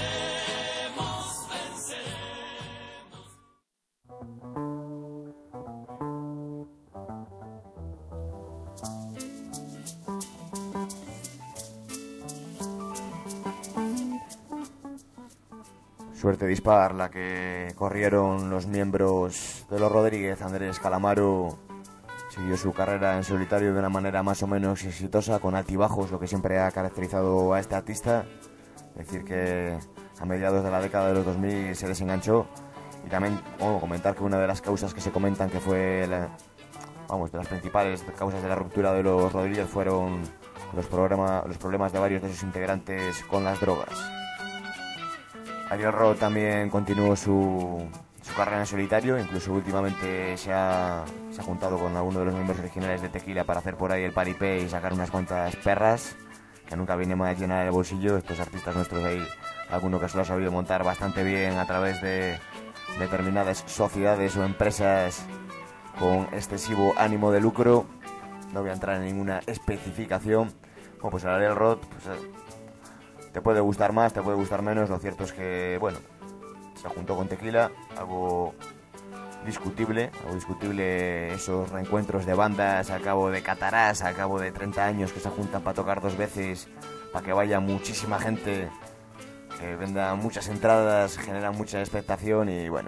Suerte dispar la que corrieron los miembros de los Rodríguez. Andrés Calamaro siguió su carrera en solitario de una manera más o menos exitosa, con altibajos, lo que siempre ha caracterizado a este artista. Es decir, que a mediados de la década de los 2000 se desenganchó. Y también comentar que una de las causas que se comentan que fue de las principales causas de la ruptura de los Rodríguez fueron los problemas de varios de sus integrantes con las drogas. Ariel Roth también continuó su carrera en solitario, incluso últimamente se ha juntado con alguno de los miembros originales de Tequila para hacer por ahí el paripé y sacar unas cuantas perras, que que nunca viene mal llenar el bolsillo. Estos artistas nuestros ahí, alguno que se lo ha sabido montar bastante bien a través de determinadas sociedades o empresas con excesivo ánimo de lucro. No voy a entrar en ninguna especificación. Bueno, pues el Ariel Roth, pues, te puede gustar más, te puede gustar menos. Lo cierto es que, bueno, se juntó con Tequila, algo discutible esos reencuentros de bandas al cabo de Catarás, al cabo de 30 años que se juntan para tocar 2 veces, para que vaya muchísima gente, que vendan muchas entradas, generan mucha expectación y bueno,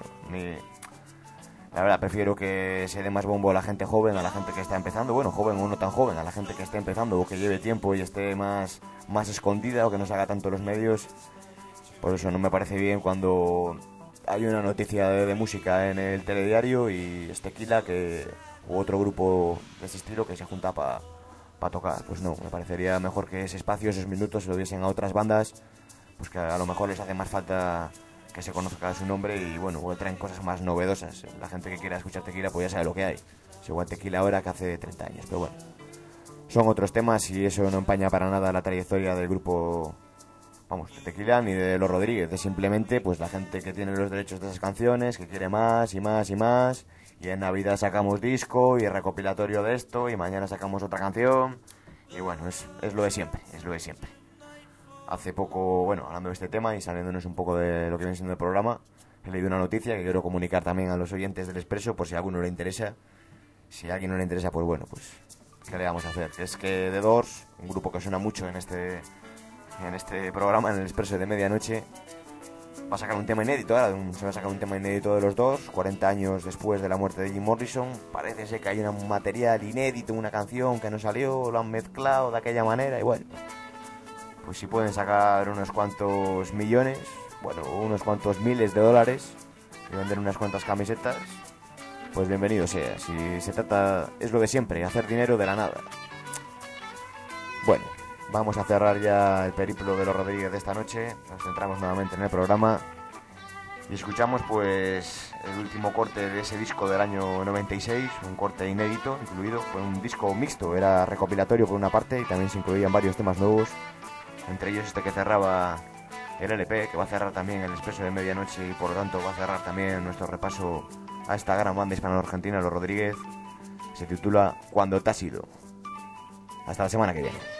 la verdad prefiero que se dé más bombo a la gente joven, a la gente que está empezando, bueno, joven o no tan joven, a la gente que esté empezando o que lleve tiempo y esté más escondida o que no se haga tanto los medios. Por eso no me parece bien cuando hay una noticia de música en el telediario y es Tequila u otro grupo de ese estilo que se junta para tocar. Pues no, me parecería mejor que ese espacio, esos minutos se lo diesen a otras bandas, pues que a lo mejor les hace más falta que se conozca su nombre y bueno, o traen cosas más novedosas. La gente que quiera escuchar Tequila pues ya sabe lo que hay. Es igual Tequila ahora que hace 30 años, pero bueno, son otros temas y eso no empaña para nada la trayectoria del grupo, vamos, de Tequila ni de Los Rodríguez. Es simplemente pues la gente que tiene los derechos de esas canciones, que quiere más y más y más, y en Navidad sacamos disco y recopilatorio de esto y mañana sacamos otra canción y bueno, es lo de siempre, es lo de siempre. Hace poco, bueno, hablando de este tema y saliéndonos un poco de lo que viene siendo el programa, he leído una noticia que quiero comunicar también a los oyentes del Expreso por si a alguno le interesa. Si a alguien no le interesa, pues bueno, pues ¿qué le vamos a hacer? Es que The Doors, un grupo que suena mucho en este programa, en el Expreso de Medianoche, va a sacar un tema inédito. Ahora se va a sacar un tema inédito de los Doors, 40 años después de la muerte de Jim Morrison. Parece ser que hay un material inédito, una canción que no salió, lo han mezclado de aquella manera y bueno, pues si pueden sacar unos cuantos millones, bueno, unos cuantos miles de dólares y vender unas cuantas camisetas, pues bienvenido sea. Si se trata, es lo de siempre, hacer dinero de la nada. Bueno, vamos a cerrar ya el periplo de Los Rodríguez de esta noche. Nos centramos nuevamente en el programa y escuchamos pues el último corte de ese disco del año 96, un corte inédito incluido. Fue un disco mixto, era recopilatorio por una parte y también se incluían varios temas nuevos, entre ellos este que cerraba el LP, que va a cerrar también el Expreso de Medianoche y por lo tanto va a cerrar también nuestro repaso a esta gran banda hispano-argentina, Los Rodríguez. Se titula Cuando te has ido. Hasta la semana que viene.